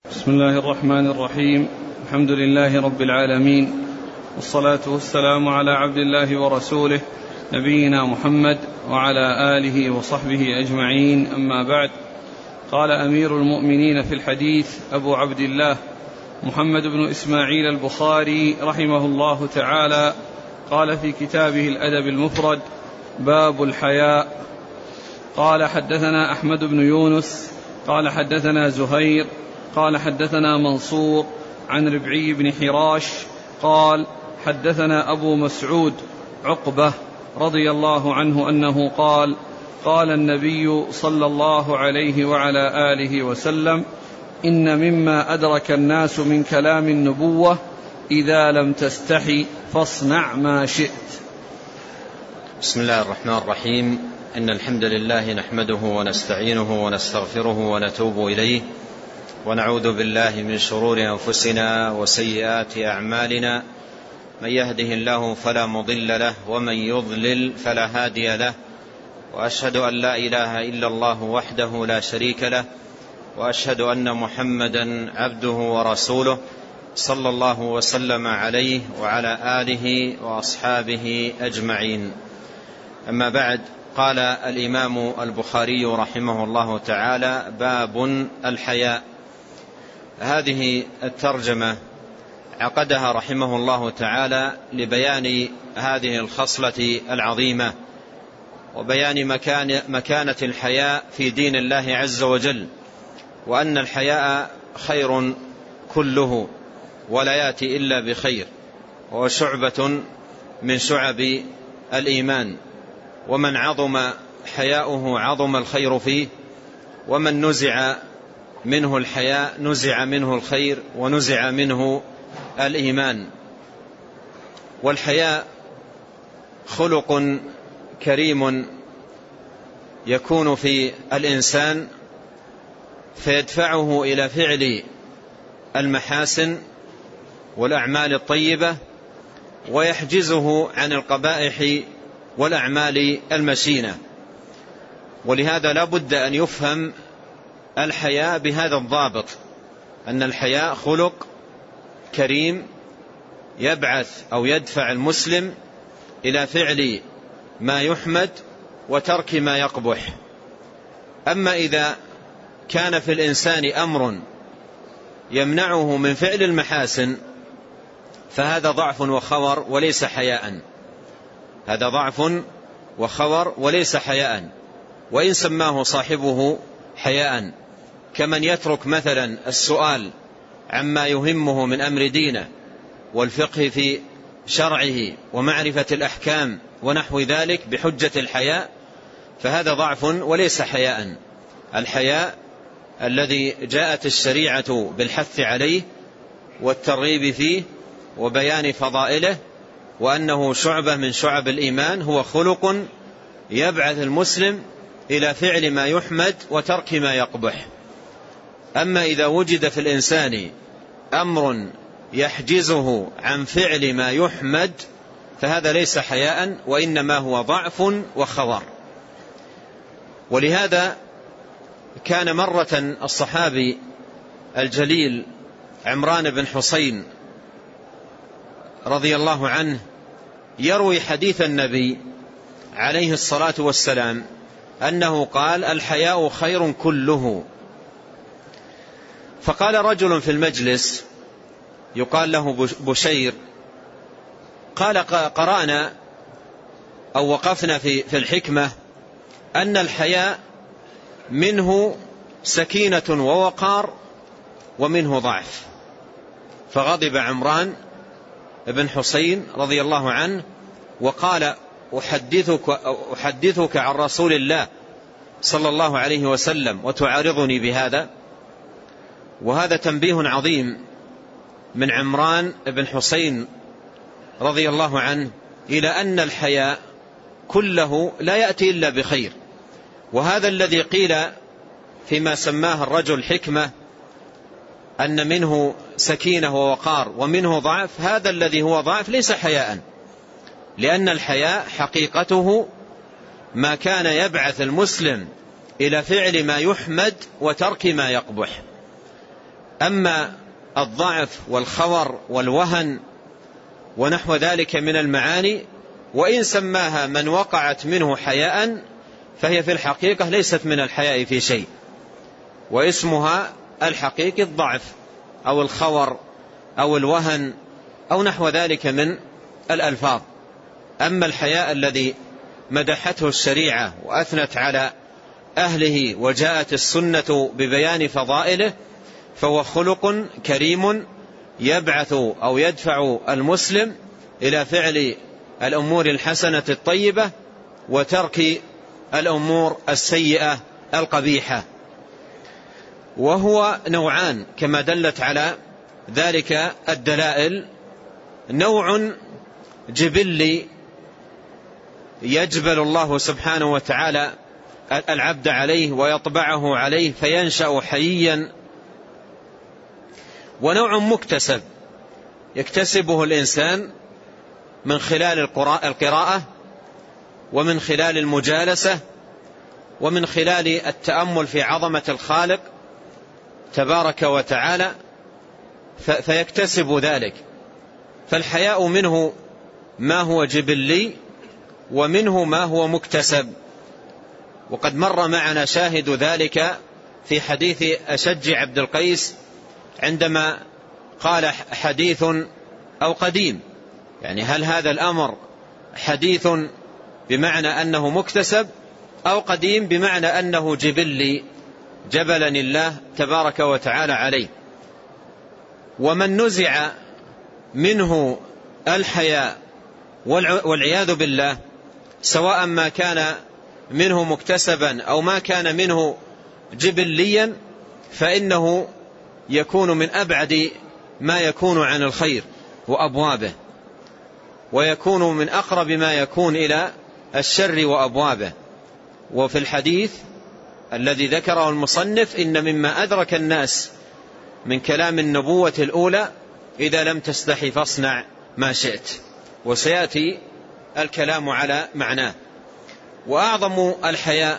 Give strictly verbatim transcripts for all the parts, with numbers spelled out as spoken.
بسم الله الرحمن الرحيم. الحمد لله رب العالمين، والصلاة والسلام على عبد الله ورسوله نبينا محمد وعلى آله وصحبه أجمعين، أما بعد. قال أمير المؤمنين في الحديث أبو عبد الله محمد بن إسماعيل البخاري رحمه الله تعالى، قال في كتابه الأدب المفرد: باب الحياء. قال حدثنا أحمد بن يونس قال حدثنا زهير قال حدثنا منصور عن ربعي بن حراش قال حدثنا أبو مسعود عقبة رضي الله عنه أنه قال: قال النبي صلى الله عليه وعلى آله وسلم: إن مما أدرك الناس من كلام النبوة إذا لم تستحي فاصنع ما شئت. بسم الله الرحمن الرحيم. إن الحمد لله نحمده ونستعينه ونستغفره ونتوب إليه، ونعوذ بالله من شرور أنفسنا وسيئات أعمالنا، من يهده الله فلا مضل له ومن يضلل فلا هادي له، وأشهد أن لا إله إلا الله وحده لا شريك له، وأشهد أن محمدا عبده ورسوله صلى الله وسلم عليه وعلى آله وأصحابه أجمعين. أما بعد، قال الإمام البخاري رحمه الله تعالى: باب الحياء. هذه الترجمة عقدها رحمه الله تعالى لبيان هذه الخصلة العظيمة، وبيان مكان مكانة الحياء في دين الله عز وجل، وأن الحياء خير كله ولا يأتي إلا بخير، وهو شعبة من شعب الإيمان، ومن عظم حياؤه عظم الخير فيه، ومن نزع منه الحياء نزع منه الخير ونزع منه الإيمان. والحياء خلق كريم يكون في الإنسان فيدفعه إلى فعل المحاسن والأعمال الطيبة، ويحجزه عن القبائح والأعمال المشينة. ولهذا لا بد أن يفهم الحياء بهذا الضابط، أن الحياء خلق كريم يبعث أو يدفع المسلم إلى فعل ما يحمد وترك ما يقبح. أما إذا كان في الإنسان أمر يمنعه من فعل المحاسن فهذا ضعف وخور وليس حياء، هذا ضعف وخور وليس حياء، وإن سماه صاحبه حياء، كمن يترك مثلا السؤال عما يهمه من أمر دينه والفقه في شرعه ومعرفة الأحكام ونحو ذلك بحجة الحياء، فهذا ضعف وليس حياء. الحياء الذي جاءت الشريعة بالحث عليه والترغيب فيه وبيان فضائله وأنه شعبة من شعب الإيمان، هو خلق يبعث المسلم إلى فعل ما يحمد وترك ما يقبح. أما إذا وجد في الإنسان أمر يحجزه عن فعل ما يحمد فهذا ليس حياء، وإنما هو ضعف وخور. ولهذا كان مرة الصحابي الجليل عمران بن حسين رضي الله عنه يروي حديث النبي عليه الصلاة والسلام أنه قال: الحياء خير كله. فقال رجل في المجلس يقال له بشير، قال: قرأنا أو وقفنا في في الحكمة أن الحياء منه سكينة ووقار ومنه ضعف. فغضب عمران بن حسين رضي الله عنه وقال: أحدثك, أحدثك عن رسول الله صلى الله عليه وسلم وتعارضني بهذا؟ وهذا تنبيه عظيم من عمران بن حسين رضي الله عنه إلى أن الحياء كله لا يأتي إلا بخير. وهذا الذي قيل فيما سماه الرجل حكمة أن منه سكينة ووقار ومنه ضعف، هذا الذي هو ضعف ليس حياء، لأن الحياء حقيقته ما كان يبعث المسلم إلى فعل ما يحمد وترك ما يقبح. أما الضعف والخور والوهن ونحو ذلك من المعاني، وإن سماها من وقعت منه حياء فهي في الحقيقة ليست من الحياء في شيء، واسمها الحقيقي الضعف أو الخور أو الوهن أو نحو ذلك من الألفاظ. أما الحياء الذي مدحته الشريعة وأثنت على أهله وجاءت السنة ببيان فضائله، فهو خلق كريم يبعث أو يدفع المسلم إلى فعل الأمور الحسنة الطيبة وترك الأمور السيئة القبيحة. وهو نوعان كما دلت على ذلك الدلائل: نوع جبلي يجبل الله سبحانه وتعالى العبد عليه ويطبعه عليه فينشأ حييا، ونوع مكتسب يكتسبه الإنسان من خلال القراءة ومن خلال المجالسة ومن خلال التأمل في عظمة الخالق تبارك وتعالى فيكتسب ذلك. فالحياء منه ما هو جبلي ومنه ما هو مكتسب، وقد مر معنا شاهد ذلك في حديث أشج عبد القيس عندما قال حديث أو قديم، يعني هل هذا الأمر حديث بمعنى أنه مكتسب أو قديم بمعنى أنه جبلي جبلني الله تبارك وتعالى عليه. ومن نزع منه الحياء والعياذ بالله، سواء ما كان منه مكتسبا أو ما كان منه جبليا، فإنه يكون من أبعد ما يكون عن الخير وأبوابه، ويكون من أقرب ما يكون إلى الشر وأبوابه. وفي الحديث الذي ذكره المصنف: إن مما أدرك الناس من كلام النبوة الأولى إذا لم تستحي فاصنع ما شئت، وسيأتي الكلام على معناه. وأعظم الحياء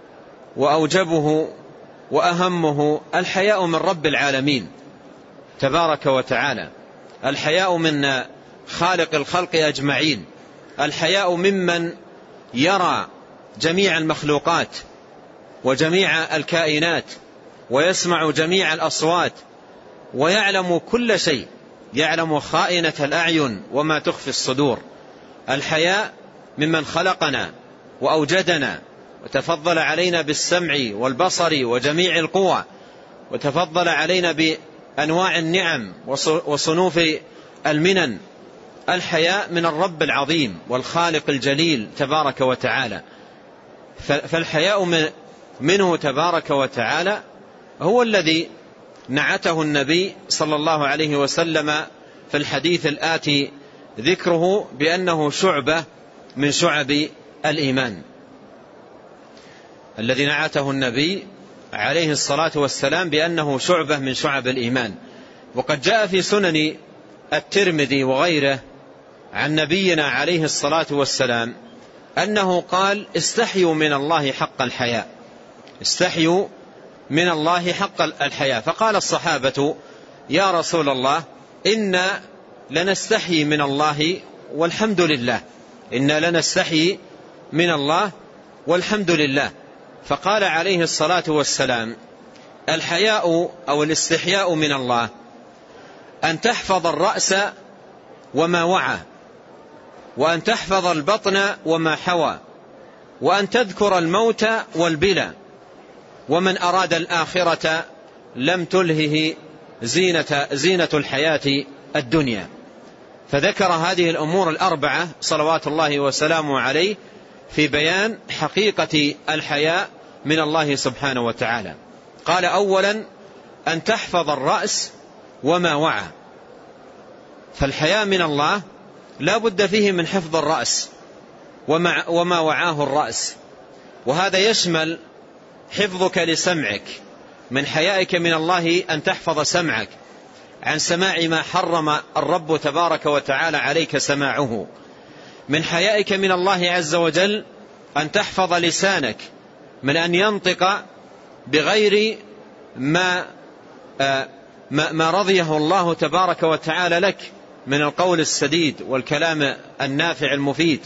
وأوجبه وأهمه الحياء من رب العالمين تبارك وتعالى، الحياء من خالق الخلق أجمعين، الحياء ممن يرى جميع المخلوقات وجميع الكائنات ويسمع جميع الأصوات ويعلم كل شيء، يعلم خائنة الأعين وما تخفي الصدور. الحياء ممن خلقنا وأوجدنا وتفضل علينا بالسمع والبصر وجميع القوى، وتفضل علينا بأنواع النعم وصنوف المنن. الحياء من الرب العظيم والخالق الجليل تبارك وتعالى. فالحياء منه تبارك وتعالى هو الذي نعته النبي صلى الله عليه وسلم في الحديث الآتي ذكره بأنه شعبة من شعب الإيمان، الذي نعته النبي عليه الصلاة والسلام بأنه شعبة من شعب الإيمان. وقد جاء في سنن الترمذي وغيره عن نبينا عليه الصلاة والسلام أنه قال: استحيوا من الله حق الحياء، استحيوا من الله حق الحياء. فقال الصحابة: يا رسول الله، إنا لنستحي من الله والحمد لله، إنا لنستحي من الله والحمد لله. فقال عليه الصلاة والسلام: الحياء أو الاستحياء من الله أن تحفظ الرأس وما وعى، وأن تحفظ البطن وما حوى، وأن تذكر الموت والبلى، ومن أراد الآخرة لم تلهه زينة, زينة الحياة الدنيا. فذكر هذه الأمور الأربعة صلوات الله وسلامه عليه في بيان حقيقة الحياء من الله سبحانه وتعالى. قال: أولا أن تحفظ الرأس وما وعى. فالحياء من الله لا بد فيه من حفظ الرأس وما, وما وعاه الرأس، وهذا يشمل حفظك لسمعك، من حيائك من الله أن تحفظ سمعك عن سماع ما حرم الرب تبارك وتعالى عليك سماعه. من حيائك من الله عز وجل أن تحفظ لسانك من أن ينطق بغير ما ما رضيه الله تبارك وتعالى لك من القول السديد والكلام النافع المفيد.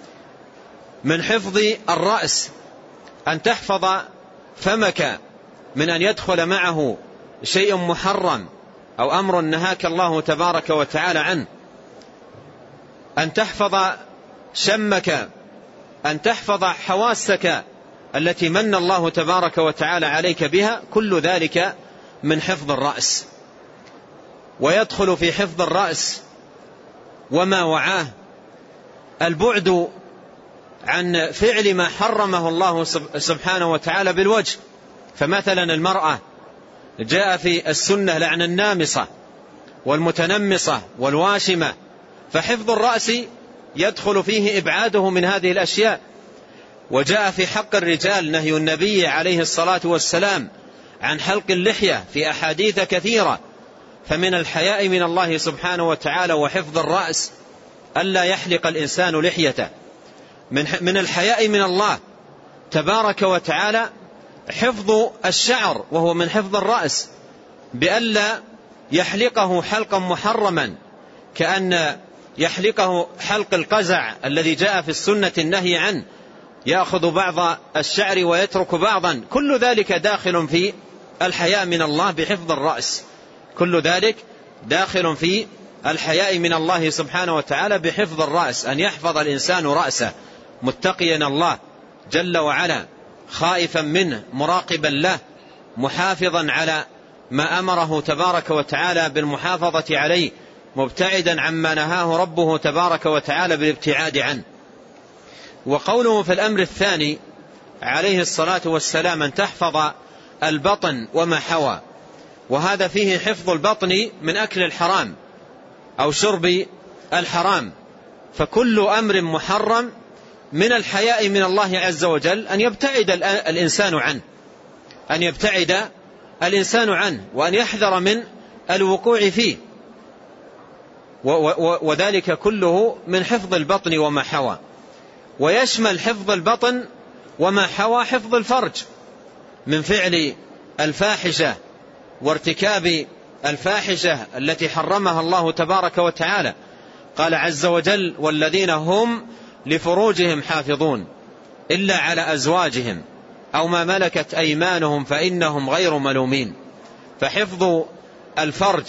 من حفظ الرأس أن تحفظ فمك من أن يدخل معه شيء محرم أو أمر نهاك الله تبارك وتعالى عنه. أن تحفظ شمك، أن تحفظ حواسك التي من الله تبارك وتعالى عليك بها، كل ذلك من حفظ الرأس. ويدخل في حفظ الرأس وما وعاه البعد عن فعل ما حرمه الله سبحانه وتعالى بالوجه. فمثلا المرأة جاء في السنة لعن النامصة والمتنمصة والواشمة، فحفظ الرأس يدخل فيه إبعاده من هذه الأشياء. وجاء في حق الرجال نهي النبي عليه الصلاة والسلام عن حلق اللحية في أحاديث كثيرة. فمن الحياء من الله سبحانه وتعالى وحفظ الرأس ألا يحلق الإنسان لحيته. من الحياء من الله تبارك وتعالى حفظ الشعر، وهو من حفظ الرأس، بألا يحلقه حلقا محرما، كأن يحلقه حلق القزع الذي جاء في السنة النهي عنه، يأخذ بعض الشعر ويترك بعضا. كل ذلك داخل في الحياء من الله بحفظ الرأس، كل ذلك داخل في الحياء من الله سبحانه وتعالى بحفظ الرأس. أن يحفظ الإنسان رأسه متقيا الله جل وعلا، خائفا منه، مراقبا له، محافظا على ما أمره تبارك وتعالى بالمحافظة عليه، مبتعدا عما نهاه ربه تبارك وتعالى بالابتعاد عنه. وقوله في الأمر الثاني عليه الصلاة والسلام أن تحفظ البطن وما حوى، وهذا فيه حفظ البطن من أكل الحرام أو شرب الحرام. فكل أمر محرم من الحياء من الله عز وجل أن يبتعد الإنسان عنه، أن يبتعد الإنسان عنه وأن يحذر من الوقوع فيه، وذلك كله من حفظ البطن وما حوى. ويشمل حفظ البطن وما حوى حفظ الفرج من فعل الفاحشة وارتكاب الفاحشة التي حرمها الله تبارك وتعالى. قال عز وجل: والذين هم لفروجهم حافظون إلا على أزواجهم أو ما ملكت أيمانهم فإنهم غير ملومين. فحفظ الفرج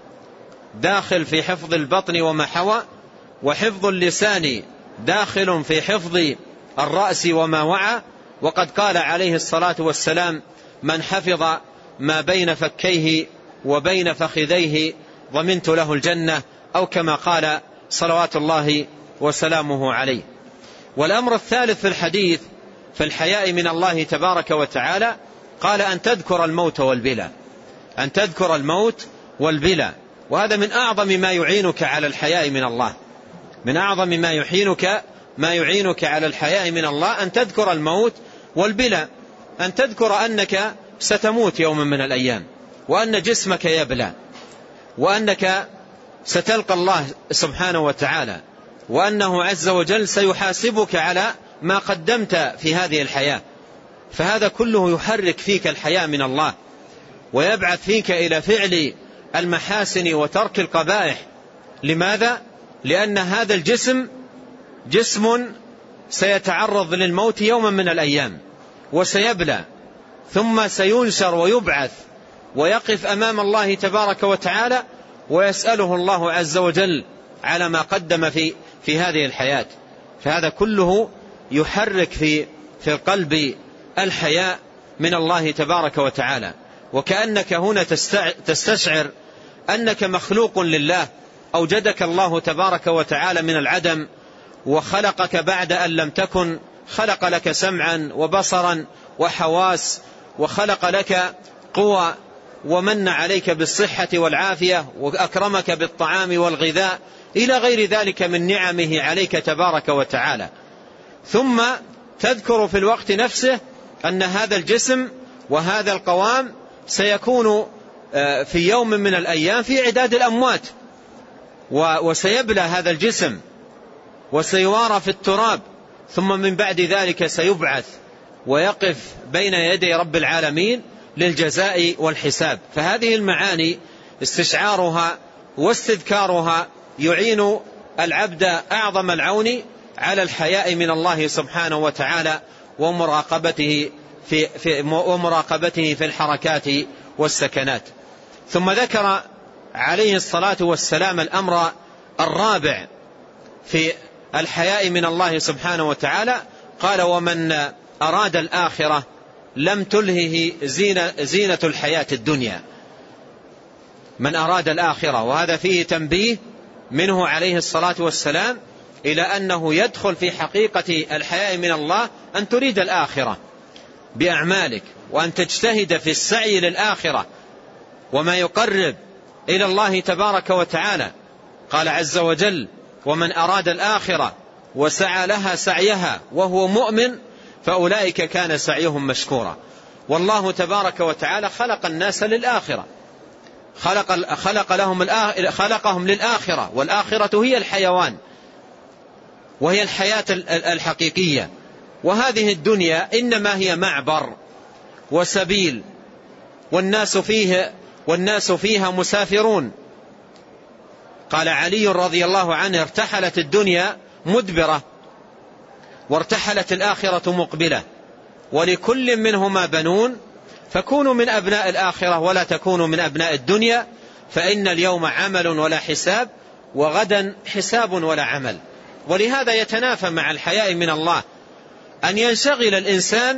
داخل في حفظ البطن وما حوى، وحفظ اللسان داخل في حفظ الرأس وما وعى. وقد قال عليه الصلاة والسلام: من حفظ ما بين فكيه وبين فخذيه ضمنت له الجنة، أو كما قال صلوات الله وسلامه عليه. والأمر الثالث في الحديث في الحياء من الله تبارك وتعالى قال: أن تذكر الموت والبلى، أن تذكر الموت والبلى. وهذا من أعظم ما يعينك على الحياء من الله، من أعظم ما يحينك ما يعينك على الحياء من الله أن تذكر الموت والبلى، أن تذكر أنك ستموت يوما من الأيام، وأن جسمك يبلى، وأنك ستلقى الله سبحانه وتعالى، وأنه عز وجل سيحاسبك على ما قدمت في هذه الحياة. فهذا كله يحرك فيك الحياء من الله، ويبعث فيك إلى فعل المحاسن وترك القبائح. لماذا؟ لأن هذا الجسم جسم سيتعرض للموت يوما من الأيام، وسيبلى، ثم سينشر ويبعث ويقف أمام الله تبارك وتعالى، ويسأله الله عز وجل على ما قدم في في هذه الحياة. فهذا كله يحرك في في القلب الحياء من الله تبارك وتعالى. وكأنك هنا تستشعر أنك مخلوق لله، أوجدك الله تبارك وتعالى من العدم وخلقك بعد أن لم تكن، خلق لك سمعا وبصرا وحواس، وخلق لك قوى، ومن عليك بالصحة والعافية، وأكرمك بالطعام والغذاء إلى غير ذلك من نعمه عليك تبارك وتعالى. ثم تذكر في الوقت نفسه أن هذا الجسم وهذا القوام سيكون في يوم من الأيام في عداد الأموات، وسيبلى هذا الجسم وسيوارى في التراب، ثم من بعد ذلك سيبعث ويقف بين يدي رب العالمين للجزاء والحساب. فهذه المعاني استشعارها واستذكارها يعين العبد أعظم العون على الحياء من الله سبحانه وتعالى ومراقبته في, في, ومراقبته في الحركات والسكنات. ثم ذكر عليه الصلاة والسلام الأمر الرابع في الحياء من الله سبحانه وتعالى، قال: ومن أراد الآخرة لم تلهه زينة, زينة الحياة الدنيا. من أراد الآخرة، وهذا فيه تنبيه منه عليه الصلاة والسلام إلى أنه يدخل في حقيقة الحياء من الله أن تريد الآخرة بأعمالك، وأن تجتهد في السعي للآخرة وما يقرب إلى الله تبارك وتعالى. قال عز وجل: ومن أراد الآخرة وسعى لها سعيها وهو مؤمن فأولئك كان سعيهم مشكورا. والله تبارك وتعالى خلق الناس للآخرة، خلق, خلق لهم خلقهم للآخرة، والآخرة هي الحيوان وهي الحياة الحقيقية، وهذه الدنيا إنما هي معبر وسبيل، والناس فيه والناس فيها مسافرون. قال علي رضي الله عنه: ارتحلت الدنيا مدبرة وارتحلت الآخرة مقبلة، ولكل منهما بنون، فكونوا من أبناء الآخرة ولا تكونوا من أبناء الدنيا، فإن اليوم عمل ولا حساب، وغدا حساب ولا عمل. ولهذا يتنافى مع الحياء من الله أن ينشغل الإنسان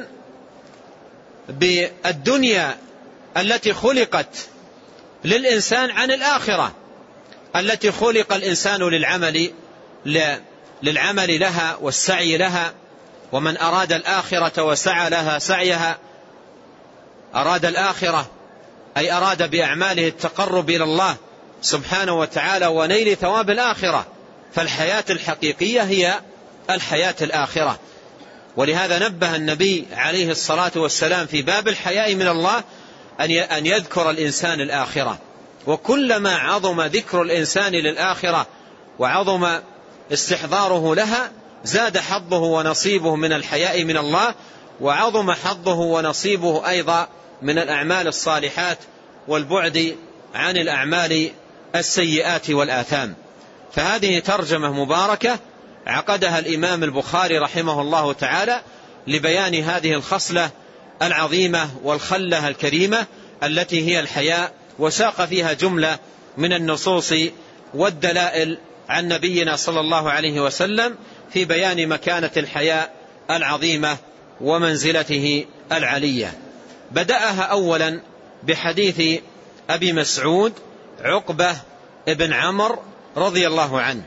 بالدنيا التي خلقت للإنسان عن الآخرة التي خلق الإنسان للعمل للعمل لها والسعي لها. ومن أراد الآخرة وسعى لها سعيها، أراد الآخرة أي أراد بأعماله التقرب إلى الله سبحانه وتعالى ونيل ثواب الآخرة، فالحياة الحقيقية هي الحياة الآخرة. ولهذا نبه النبي عليه الصلاة والسلام في باب الحياء من الله أن يذكر الإنسان الآخرة، وكلما عظم ذكر الإنسان للآخرة وعظم استحضاره لها زاد حظه ونصيبه من الحياء من الله، وعظم حظه ونصيبه أيضا من الأعمال الصالحات والبعد عن الأعمال السيئات والآثام. فهذه ترجمة مباركة عقدها الإمام البخاري رحمه الله تعالى لبيان هذه الخصلة العظيمة والخلة الكريمة التي هي الحياء، وساق فيها جملة من النصوص والدلائل عن نبينا صلى الله عليه وسلم في بيان مكانة الحياء العظيمة ومنزلته العلية. بدأها أولا بحديث أبي مسعود عقبة ابن عمرو رضي الله عنه.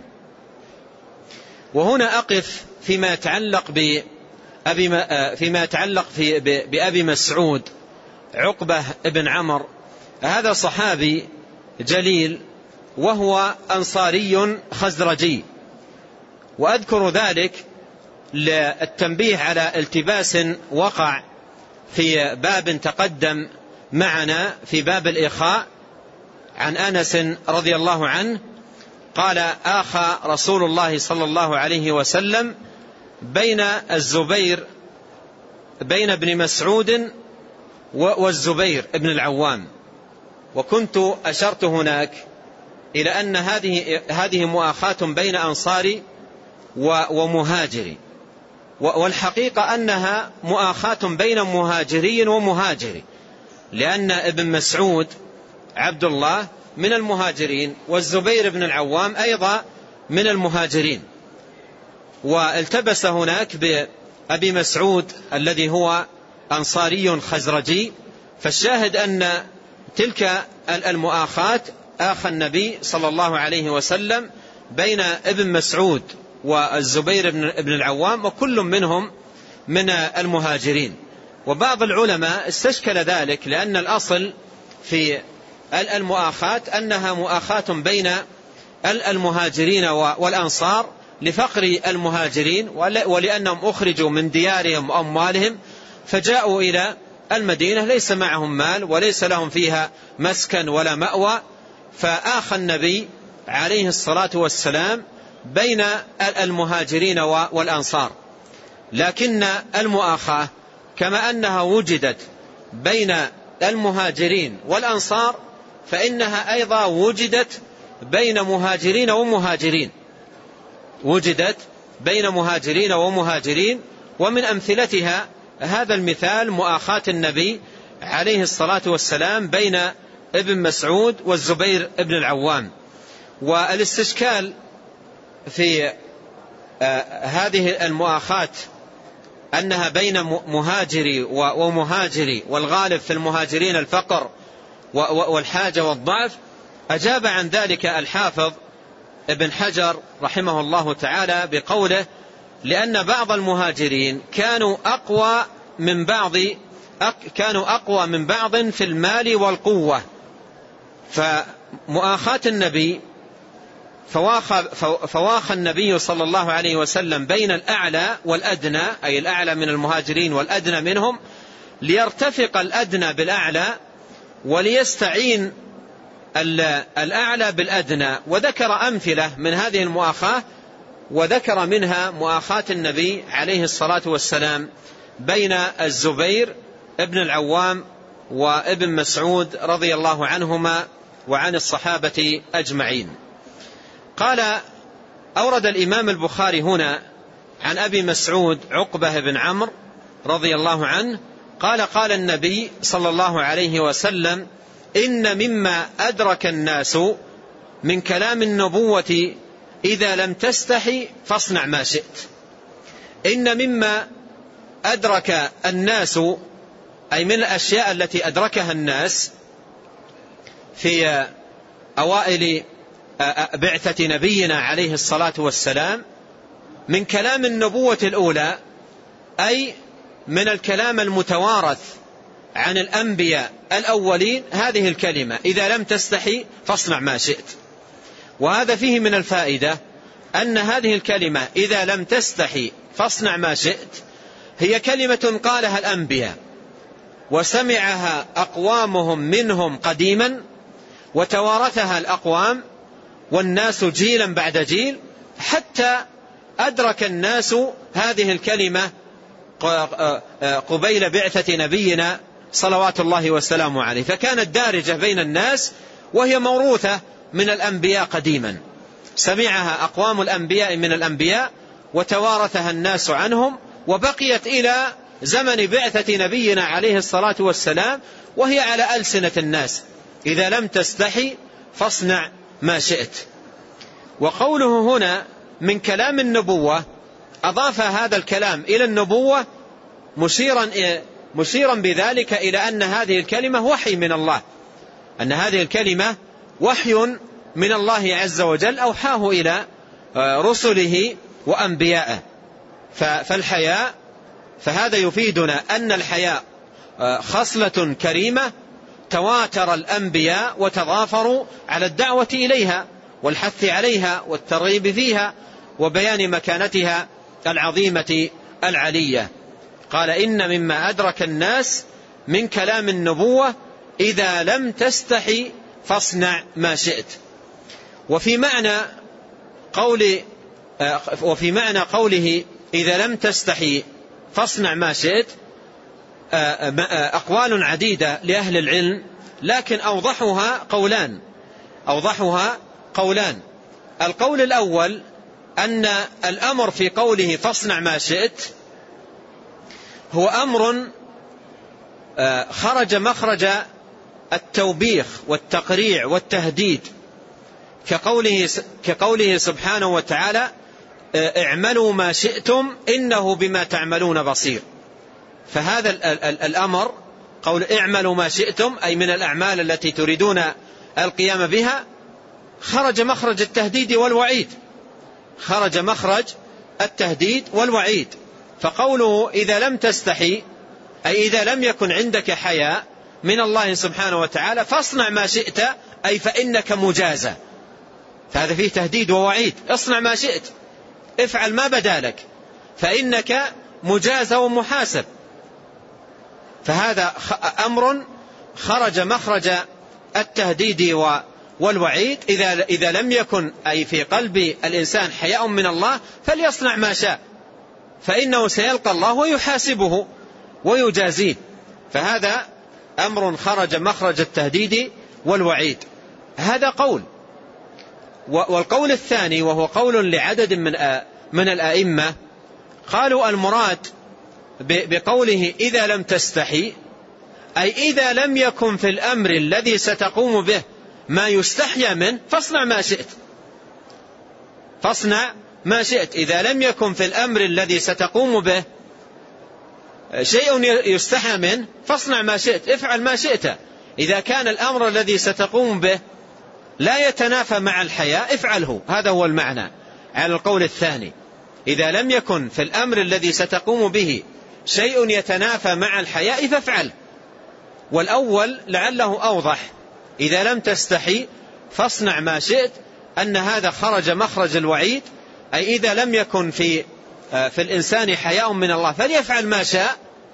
وهنا أقف فيما يتعلق بأبي فيما يتعلق في بأبي مسعود عقبة ابن عمرو. هذا صحابي جليل وهو أنصاري خزرجي، وأذكر ذلك للتنبيه على التباس وقع في باب تقدم معنا في باب الإخاء عن أنس رضي الله عنه قال: آخى رسول الله صلى الله عليه وسلم بين الزبير بين ابن مسعود والزبير ابن العوام. وكنت أشرت هناك إلى أن هذه هذه مؤاخاة بين أنصاري ومهاجري، والحقيقة أنها مؤاخاة بين مهاجري ومهاجري، لأن ابن مسعود عبد الله من المهاجرين، والزبير بن العوام أيضا من المهاجرين. والتبس هناك بأبي مسعود الذي هو أنصاري خزرجي. فالشاهد أن تلك المؤاخاة آخى النبي صلى الله عليه وسلم بين ابن مسعود والزبير بن العوام، وكل منهم من المهاجرين. وبعض العلماء استشكل ذلك، لأن الأصل في المؤاخاة أنها مؤاخاة بين المهاجرين والأنصار لفقر المهاجرين، ولأنهم أخرجوا من ديارهم وأموالهم فجاءوا إلى المدينة ليس معهم مال وليس لهم فيها مسكن ولا مأوى، فآخى النبي عليه الصلاة والسلام بين المهاجرين والأنصار. لكن المؤاخاة كما أنها وجدت بين المهاجرين والأنصار فإنها أيضا وجدت بين مهاجرين ومهاجرين وجدت بين مهاجرين ومهاجرين ومن أمثلتها هذا المثال مؤاخاة النبي عليه الصلاة والسلام بين ابن مسعود والزبير ابن العوام. والاستشكال في هذه المؤاخاة أنها بين مهاجري ومهاجري، والغالب في المهاجرين الفقر والحاجة والضعف، أجاب عن ذلك الحافظ ابن حجر رحمه الله تعالى بقوله: لأن بعض المهاجرين كانوا أقوى من بعض كانوا أقوى من بعض في المال والقوة، فمؤاخاة النبي فواخى النبي صلى الله عليه وسلم بين الأعلى والأدنى، أي الأعلى من المهاجرين والأدنى منهم، ليرتفق الأدنى بالأعلى وليستعين الأعلى بالأدنى. وذكر أمثلة من هذه المؤاخاة، وذكر منها مؤاخاة النبي عليه الصلاة والسلام بين الزبير ابن العوام وابن مسعود رضي الله عنهما وعن الصحابة أجمعين. قال: أورد الإمام البخاري هنا عن أبي مسعود عقبة بن عمرو رضي الله عنه قال: قال النبي صلى الله عليه وسلم: إن مما أدرك الناس من كلام النبوة إذا لم تستحي فاصنع ما شئت. إن مما أدرك الناس، أي من الأشياء التي أدركها الناس في أوائل بعثة نبينا عليه الصلاة والسلام، من كلام النبوة الأولى، أي من الكلام المتوارث عن الأنبياء الأولين، هذه الكلمة: إذا لم تستحي فاصنع ما شئت. وهذا فيه من الفائدة أن هذه الكلمة إذا لم تستحي فاصنع ما شئت هي كلمة قالها الأنبياء وسمعها أقوامهم منهم قديما، وتوارثها الأقوام والناس جيلا بعد جيل، حتى أدرك الناس هذه الكلمة قبيل بعثة نبينا صلوات الله وسلامه عليه، فكانت دارجة بين الناس وهي موروثة من الأنبياء قديما، سمعها أقوام الأنبياء من الأنبياء وتوارثها الناس عنهم، وبقيت إلى زمن بعثة نبينا عليه الصلاة والسلام وهي على ألسنة الناس: إذا لم تستحي فاصنع ما شئت. وقوله هنا من كلام النبوة أضاف هذا الكلام إلى النبوة، مشيرا مشيرا بذلك إلى أن هذه الكلمة وحي من الله، أن هذه الكلمة وحي من الله عز وجل أوحاه إلى رسله وأنبيائه. فالحياء فهذا يفيدنا أن الحياء خصلة كريمة تواتر الأنبياء وتضافروا على الدعوة إليها والحث عليها والترغيب فيها وبيان مكانتها العظيمة العلية. قال: إن مما أدرك الناس من كلام النبوة إذا لم تستحي فاصنع ما شئت. وفي معنى قول وفي معنى قوله إذا لم تستحي فاصنع ما شئت أقوال عديدة لأهل العلم، لكن أوضحها قولان أوضحها قولان القول الأول أن الأمر في قوله فاصنع ما شئت هو أمر خرج مخرج التوبيخ والتقريع والتهديد، كقوله, كقوله سبحانه وتعالى: اعملوا ما شئتم إنه بما تعملون بصير. فهذا الأمر قول اعملوا ما شئتم، أي من الأعمال التي تريدون القيام بها، خرج مخرج التهديد والوعيد خرج مخرج التهديد والوعيد. فقوله إذا لم تستحي، أي إذا لم يكن عندك حياء من الله سبحانه وتعالى فاصنع ما شئت، أي فإنك مجازى. فهذا فيه تهديد ووعيد: اصنع ما شئت، افعل ما بدا لك، فإنك مجازى ومحاسب. فهذا أمر خرج مخرج التهديد والوعيد. إذا, إذا لم يكن أي في قلب الإنسان حياء من الله فليصنع ما شاء، فإنه سيلقى الله ويحاسبه ويجازيه. فهذا أمر خرج مخرج التهديد والوعيد. هذا قول. والقول الثاني وهو قول لعدد من من الأئمة، قالوا المراد بقوله إذا لم تستحي أي إذا لم يكن في الأمر الذي ستقوم به ما يستحيا منه فاصنع ما شئت. فاصنع ما شئت. إذا لم يكن في الأمر الذي ستقوم به شيء يستحى منه فاصنع ما شئت، افعل ما شئت. إذا كان الأمر الذي ستقوم به لا يتنافى مع الحياء افعله. هذا هو المعنى على القول الثاني. إذا لم يكن في الأمر الذي ستقوم به شيء يتنافى مع الحياء فافعل. والأول لعله أوضح، إذا لم تستحي فاصنع ما شئت، أن هذا خرج مخرج الوعيد، أي إذا لم يكن في في الإنسان حياء من الله فليفعل ما شاء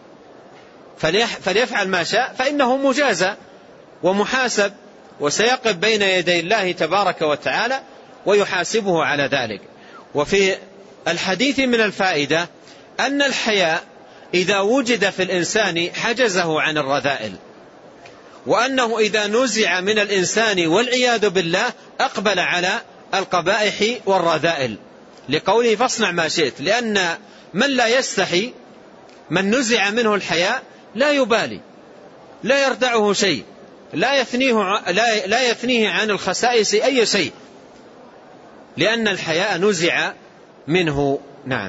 فليفعل ما شاء فإنه مجازى ومحاسب، وسيقف بين يدي الله تبارك وتعالى ويحاسبه على ذلك. وفي الحديث من الفائدة أن الحياء إذا وجد في الإنسان حجزه عن الرذائل، وأنه إذا نزع من الإنسان والعياذ بالله أقبل على القبائح والرذائل، لقوله فاصنع ما شئت. لأن من لا يستحي، من نزع منه الحياء لا يبالي، لا يردعه شيء، لا يثنيه, لا, لا يثنيه عن الخسائس أي شيء، لأن الحياء نزع منه. نعم.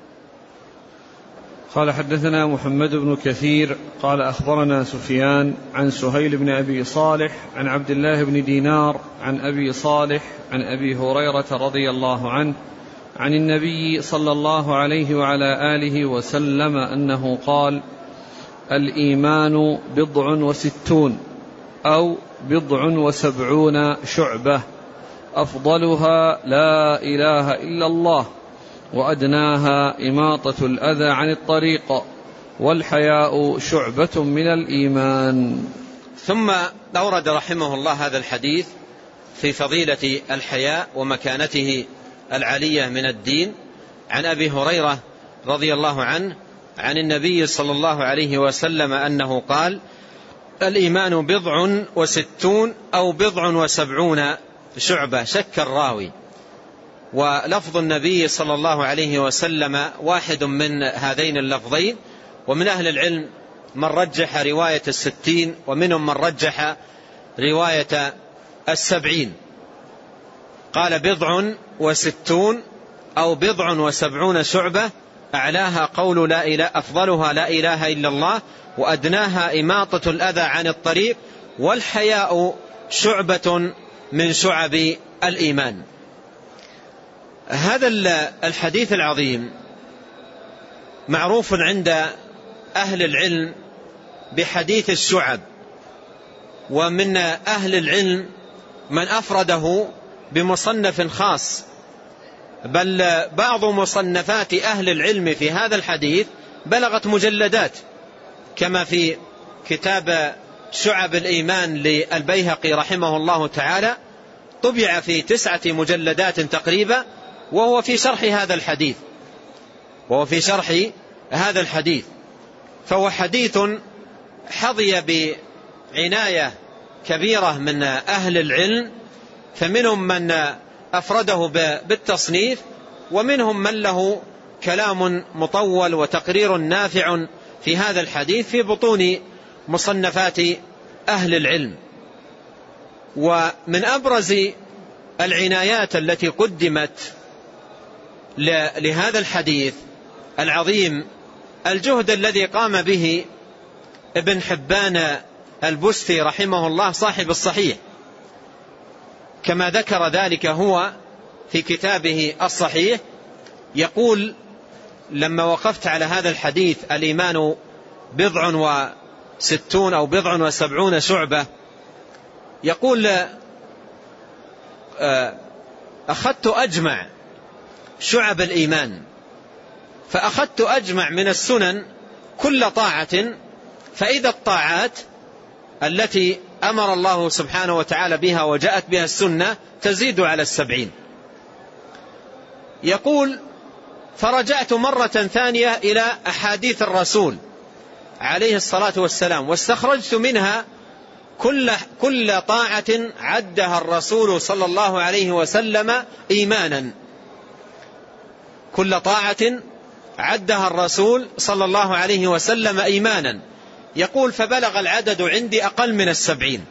قال حدثنا محمد بن كثير قال أخبرنا سفيان عن سهيل بن أبي صالح عن عبد الله بن دينار عن أبي صالح عن أبي هريرة رضي الله عنه عن النبي صلى الله عليه وعلى آله وسلم أنه قال: الإيمان بضع وستون أو بضع وسبعون شعبة، أفضلها لا إله إلا الله، وأدناها إماطة الأذى عن الطريق، والحياء شعبة من الإيمان. ثم أورد رحمه الله هذا الحديث في فضيلة الحياء ومكانته العالية من الدين عن أبي هريرة رضي الله عنه عن النبي صلى الله عليه وسلم أنه قال: الإيمان بضع وستون أو بضع وسبعون شعبة. شك الراوي، ولفظ النبي صلى الله عليه وسلم واحد من هذين اللفظين، ومن أهل العلم من رجح رواية الستين، ومنهم من رجح رواية السبعين. قال بضع وستون أو بضع وسبعون شعبة، أعلاها قول لا إله، أفضلها لا إله إلا الله، وأدناها إماطة الأذى عن الطريق، والحياء شعبة من شعب الإيمان. هذا الحديث العظيم معروف عند أهل العلم بحديث الشعب، ومن أهل العلم من أفرده بمصنف خاص، بل بعض مصنفات أهل العلم في هذا الحديث بلغت مجلدات، كما في كتاب شعب الإيمان للبيهقي رحمه الله تعالى، طبع في تسعة مجلدات تقريبا، وهو في شرح هذا الحديث وهو في شرح هذا الحديث فهو حديث حظي بعناية كبيرة من أهل العلم، فمنهم من أفرده بالتصنيف، ومنهم من له كلام مطول وتقرير نافع في هذا الحديث في بطون مصنفات أهل العلم. ومن أبرز العنايات التي قدمت لهذا الحديث العظيم الجهد الذي قام به ابن حبان البستي رحمه الله صاحب الصحيح، كما ذكر ذلك هو في كتابه الصحيح. يقول: لما وقفت على هذا الحديث الإيمان بضع وستون أو بضع وسبعون شعبة، يقول: أخذت أجمع شعب الإيمان، فأخذت أجمع من السنن كل طاعة، فإذا الطاعات التي أمر الله سبحانه وتعالى بها وجاءت بها السنة تزيد على السبعين. يقول: فرجعت مرة ثانية إلى أحاديث الرسول عليه الصلاة والسلام، واستخرجت منها كل, كل طاعة عدها الرسول صلى الله عليه وسلم إيمانا، كل طاعة عدها الرسول صلى الله عليه وسلم إيمانا. يقول فبلغ العدد عندي أقل من السبعين،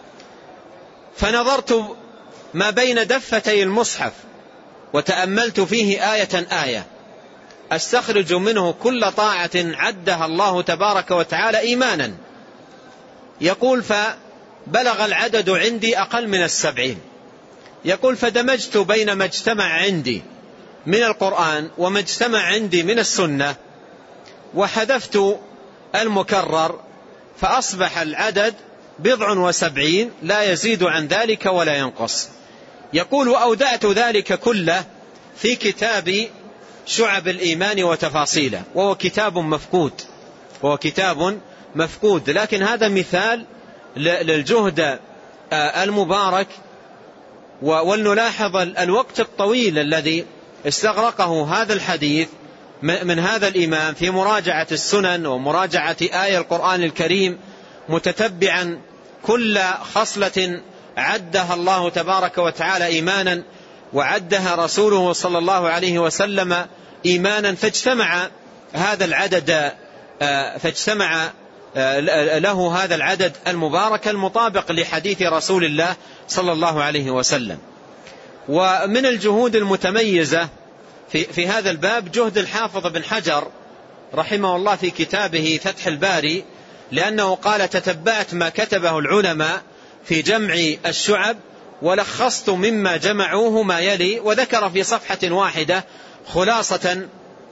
فنظرت ما بين دفتي المصحف وتأملت فيه آية آية أستخرج منه كل طاعة عدها الله تبارك وتعالى إيمانا. يقول فبلغ العدد عندي أقل من السبعين. يقول فدمجت بين ما اجتمع عندي من القرآن وما اجتمع عندي من السنة وحذفت المكرر، فأصبح العدد بضع وسبعين لا يزيد عن ذلك ولا ينقص. يقول وأودعت ذلك كله في كتاب شعب الإيمان وتفاصيله، وهو كتاب مفقود، وهو كتاب مفقود. لكن هذا مثال للجهد المبارك، ولنلاحظ الوقت الطويل الذي استغرقه هذا الحديث من هذا الإمام في مراجعة السنن ومراجعة آية القرآن الكريم، متتبعا كل خصلة عدها الله تبارك وتعالى إيمانا وعدها رسوله صلى الله عليه وسلم إيمانا، فاجتمع هذا العدد فاجتمع له هذا العدد المبارك المطابق لحديث رسول الله صلى الله عليه وسلم. ومن الجهود المتميزة في, في هذا الباب جهد الحافظ بن حجر رحمه الله في كتابه فتح الباري، لأنه قال تتبعت ما كتبه العلماء في جمع الشعب ولخصت مما جمعوه ما يلي، وذكر في صفحة واحدة خلاصة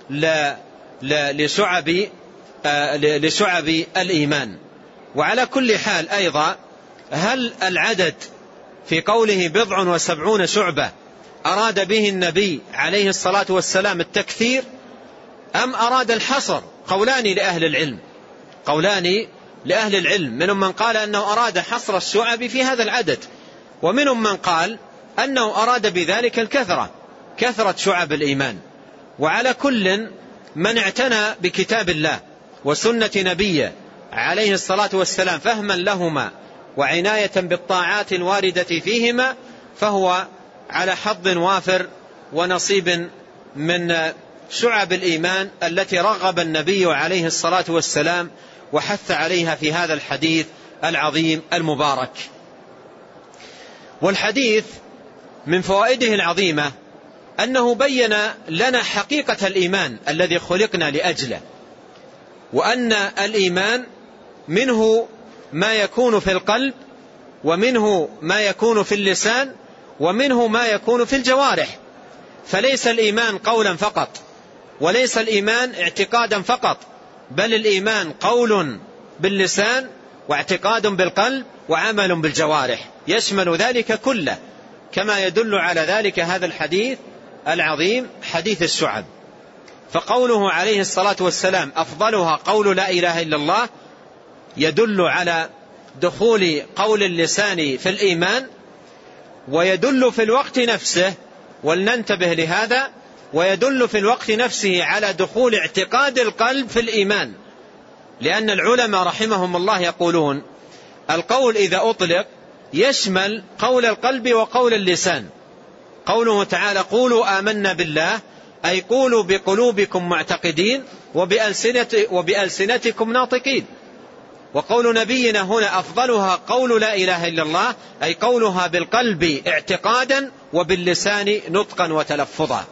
لشعب لشعب الإيمان. وعلى كل حال أيضا، هل العدد في قوله بضع وسبعون شعبة أراد به النبي عليه الصلاة والسلام التكثير أم أراد الحصر؟ قولان لأهل العلم، قولان لأهل العلم، منهم من قال أنه أراد حصر الشعب في هذا العدد، ومنهم من قال أنه أراد بذلك الكثرة، كثرة شعب الإيمان. وعلى كل من اعتنى بكتاب الله وسنة نبيه عليه الصلاة والسلام فهما لهما وعناية بالطاعات الواردة فيهما، فهو على حظ وافر ونصيب من شعب الإيمان التي رغب النبي عليه الصلاة والسلام وحث عليها في هذا الحديث العظيم المبارك. والحديث من فوائده العظيمة أنه بين لنا حقيقة الإيمان الذي خلقنا لأجله، وأن الإيمان منه ما يكون في القلب، ومنه ما يكون في اللسان، ومنه ما يكون في الجوارح. فليس الإيمان قولا فقط، وليس الإيمان اعتقادا فقط، بل الإيمان قول باللسان واعتقاد بالقلب وعمل بالجوارح، يشمل ذلك كله، كما يدل على ذلك هذا الحديث العظيم حديث الشعب. فقوله عليه الصلاة والسلام أفضلها قول لا إله إلا الله يدل على دخول قول اللسان في الإيمان، ويدل في الوقت نفسه، ولننتبه لهذا، ويدل في الوقت نفسه على دخول اعتقاد القلب في الإيمان. لأن العلماء رحمهم الله يقولون القول إذا أطلق يشمل قول القلب وقول اللسان. قوله تعالى قولوا آمنا بالله، أي قولوا بقلوبكم معتقدين وبألسنتكم ناطقين. وقول نبينا هنا أفضلها قول لا إله إلا الله، أي قولها بالقلب اعتقادا وباللسان نطقا وتلفظا.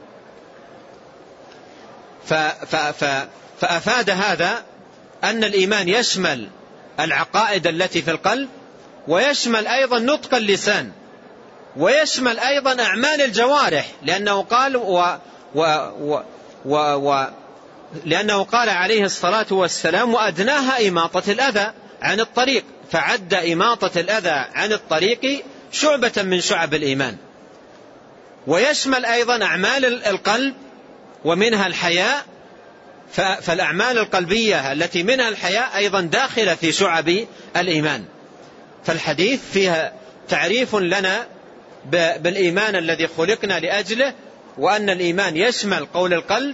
فأفاد هذا أن الإيمان يشمل العقائد التي في القلب، ويشمل أيضا نطق اللسان، ويشمل أيضا أعمال الجوارح، لأنه قال و و و و و لأنه قال عليه الصلاة والسلام وأدناها إماطة الأذى عن الطريق، فعد إماطة الأذى عن الطريق شعبة من شعب الإيمان. ويشمل أيضا أعمال القلب ومنها الحياء، فالأعمال القلبية التي منها الحياء أيضا داخلة في شعب الإيمان. فالحديث فيها تعريف لنا بالإيمان الذي خلقنا لأجله، وأن الإيمان يشمل قول القلب،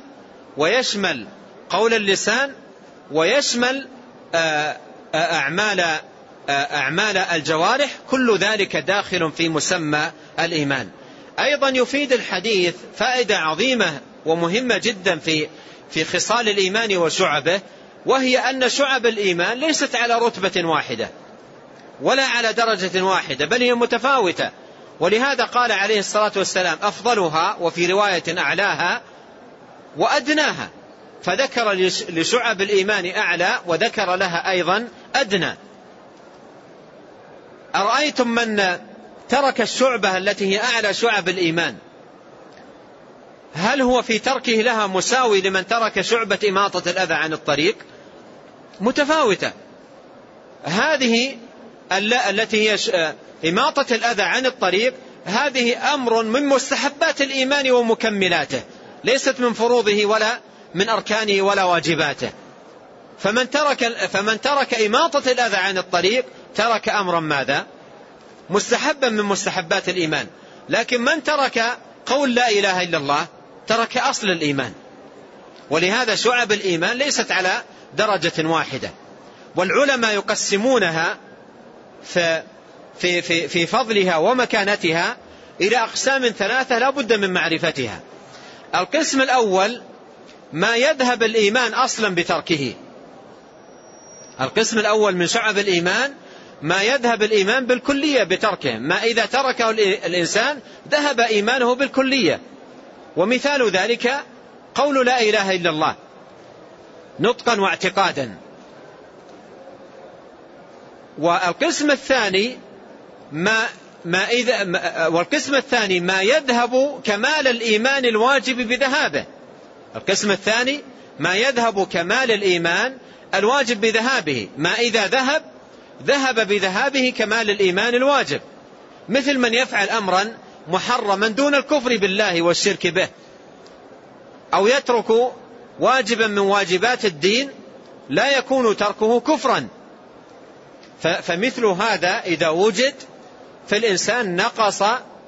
ويشمل قول اللسان، ويشمل أعمال أعمال الجوارح، كل ذلك داخل في مسمى الإيمان. أيضا يفيد الحديث فائدة عظيمة ومهمة جدا في في خصال الإيمان وشعبه، وهي أن شعب الإيمان ليست على رتبة واحدة ولا على درجة واحدة، بل هي متفاوتة. ولهذا قال عليه الصلاة والسلام أفضلها، وفي رواية أعلاها وأدناها، فذكر لشعب الإيمان أعلى وذكر لها أيضا أدنى. أرأيتم من ترك الشعبة التي هي أعلى شعب الإيمان، هل هو في تركه لها مساوي لمن ترك شعبة إماطة الأذى عن الطريق؟ متفاوتة. هذه التي هي إماطة الأذى عن الطريق، هذه أمر من مستحبات الإيمان ومكملاته، ليست من فروضه ولا من أركانه ولا واجباته. فمن ترك, فمن ترك إماطة الأذى عن الطريق ترك أمرا ماذا؟ مستحبا من مستحبات الإيمان. لكن من ترك قول لا إله إلا الله ترك أصل الإيمان. ولهذا شعب الإيمان ليست على درجة واحدة، والعلماء يقسمونها في, في, في, في فضلها ومكانتها إلى أقسام ثلاثة لا بد من معرفتها. القسم الأول ما يذهب الإيمان أصلا بتركه. القسم الأول من شعب الإيمان ما يذهب الإيمان بالكلية بتركه، ما إذا تركه الإنسان ذهب إيمانه بالكلية. ومثال ذلك قول لا إله إلا الله نطقا واعتقادا. والقسم الثاني ما ما إذا ما والقسم الثاني ما يذهب كمال الإيمان الواجب بذهابه. القسم الثاني ما يذهب كمال الإيمان الواجب بذهابه، ما إذا ذهب ذهب بذهابه كمال الإيمان الواجب، مثل من يفعل أمرا محرما دون الكفر بالله والشرك به، أو يترك واجبا من واجبات الدين لا يكون تركه كفرا. فمثل هذا إذا وجد فالإنسان نقص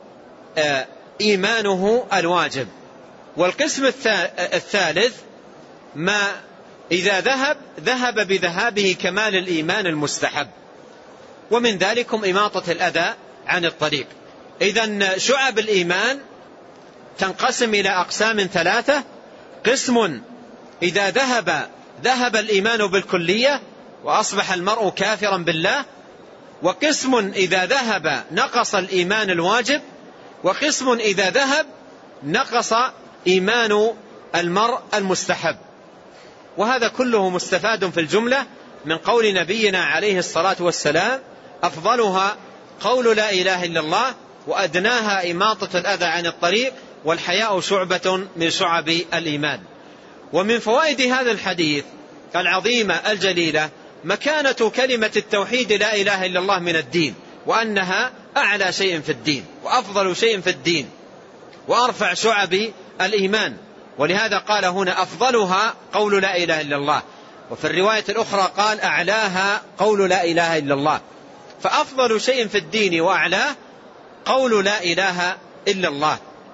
إيمانه الواجب. والقسم الثالث ما إذا ذهب ذهب بذهابه كمال الإيمان المستحب، ومن ذلكم إماطة الأذى عن الطريق. إذن شعب الإيمان تنقسم إلى أقسام ثلاثة: قسم إذا ذهب ذهب الإيمان بالكلية وأصبح المرء كافرا بالله، وقسم إذا ذهب نقص الإيمان الواجب، وقسم إذا ذهب نقص إيمان المرء المستحب. وهذا كله مستفاد في الجملة من قول نبينا عليه الصلاة والسلام أفضلها قول لا إله إلا الله وأدناها إماطة الأذى عن الطريق والحياء شعبة من شعب الإيمان. ومن فوائد هذا الحديث العظيمة الجليلة مكانة كلمة التوحيد لا إله إلا الله من الدين، وأنها أعلى شيء في الدين وأفضل شيء في الدين وأرفع شعب الإيمان. ولهذا قال هنا أفضلها قول لا إله إلا الله، وفي الرواية الأخرى قال أعلاها قول لا إله إلا الله. فأفضل شيء في الدين وأعلاه قول لا إله إلا الله.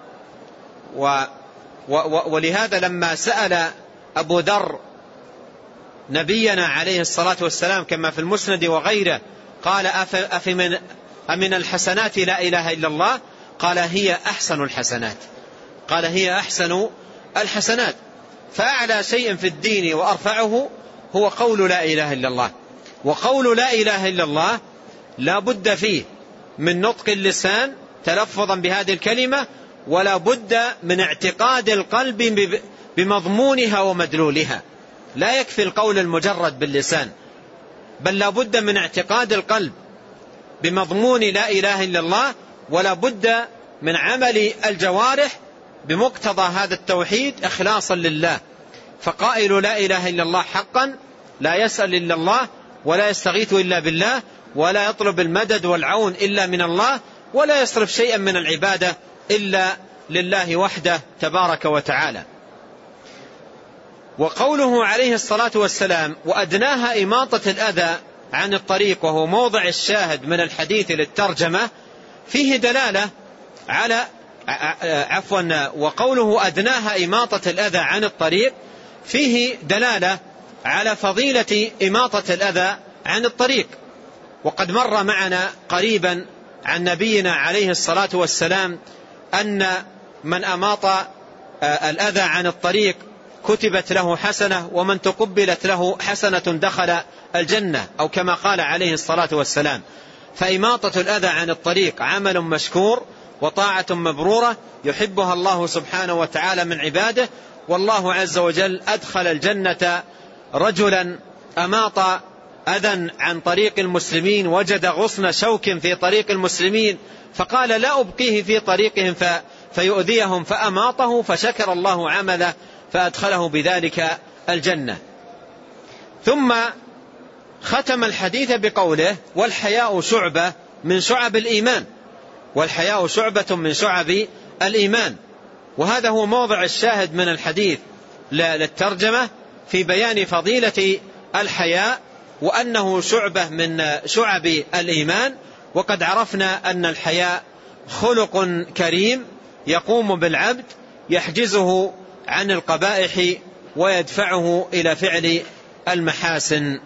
و ولهذا لما سأل أبو ذر نبينا عليه الصلاة والسلام كما في المسند وغيره قال أفمن أمن الحسنات لا إله إلا الله، قال هي أحسن الحسنات، قال هي أحسن الحسنات. فأعلى شيء في الدين وأرفعه هو قول لا إله إلا الله. وقول لا إله إلا الله لا بد فيه من نطق اللسان تلفظا بهذه الكلمة، ولا بد من اعتقاد القلب بمضمونها ومدلولها. لا يكفي القول المجرد باللسان، بل لا بد من اعتقاد القلب بمضمون لا إله إلا الله، ولا بد من عمل الجوارح بمقتضى هذا التوحيد إخلاصا لله. فقائل لا إله إلا الله حقا لا يسأل إلا الله، ولا يستغيث إلا بالله، ولا يطلب المدد والعون إلا من الله، ولا يصرف شيئا من العبادة إلا لله وحده تبارك وتعالى. وقوله عليه الصلاة والسلام وأدناها إماطة الأذى عن الطريق، وهو موضع الشاهد من الحديث للترجمة، فيه دلالة على عفوا وقوله أدناها إماطة الأذى عن الطريق فيه دلالة على فضيلة إماطة الأذى عن الطريق. وقد مر معنا قريبا عن نبينا عليه الصلاة والسلام أن من أماط الأذى عن الطريق كتبت له حسنة، ومن تقبلت له حسنة دخل الجنة، أو كما قال عليه الصلاة والسلام. فإماطة الأذى عن الطريق عمل مشكور وطاعة مبرورة يحبها الله سبحانه وتعالى من عباده. والله عز وجل أدخل الجنة رجلا أماط أذى عن طريق المسلمين، وجد غصن شوك في طريق المسلمين فقال لا أبقيه في طريقهم فيؤذيهم، فأماطه فشكر الله عمله فأدخله بذلك الجنة. ثم ختم الحديث بقوله والحياء شعبة من شعب الإيمان، والحياء شعبة من شعب الإيمان. وهذا هو موضع الشاهد من الحديث للترجمة في بيان فضيلة الحياء وأنه شعبة من شعب الإيمان. وقد عرفنا أن الحياء خلق كريم يقوم بالعبد يحجزه عن القبائح ويدفعه إلى فعل المحاسن.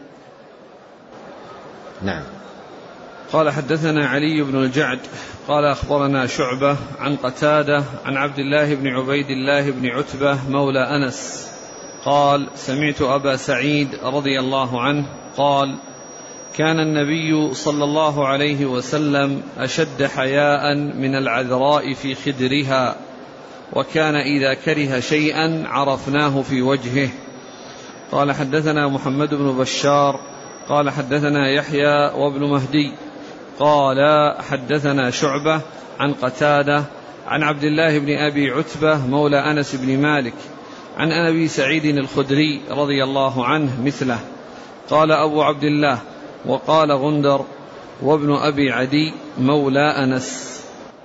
نعم. قال حدثنا علي بن الجعد قال أخبرنا شعبة عن قتادة عن عبد الله بن عبيد الله بن عتبة مولى أنس قال سمعت أبا سعيد رضي الله عنه قال كان النبي صلى الله عليه وسلم أشد حياء من العذراء في خدرها، وكان إذا كره شيئا عرفناه في وجهه. قال حدثنا محمد بن بشار قال حدثنا يحيى وابن مهدي قال حدثنا شعبة عن قتادة عن عبد الله بن أبي عتبة مولى أنس بن مالك عن أبي سعيد الخدري رضي الله عنه مثله. قال أبو عبد الله وقال غندر وابن أبي عدي مولى أنس.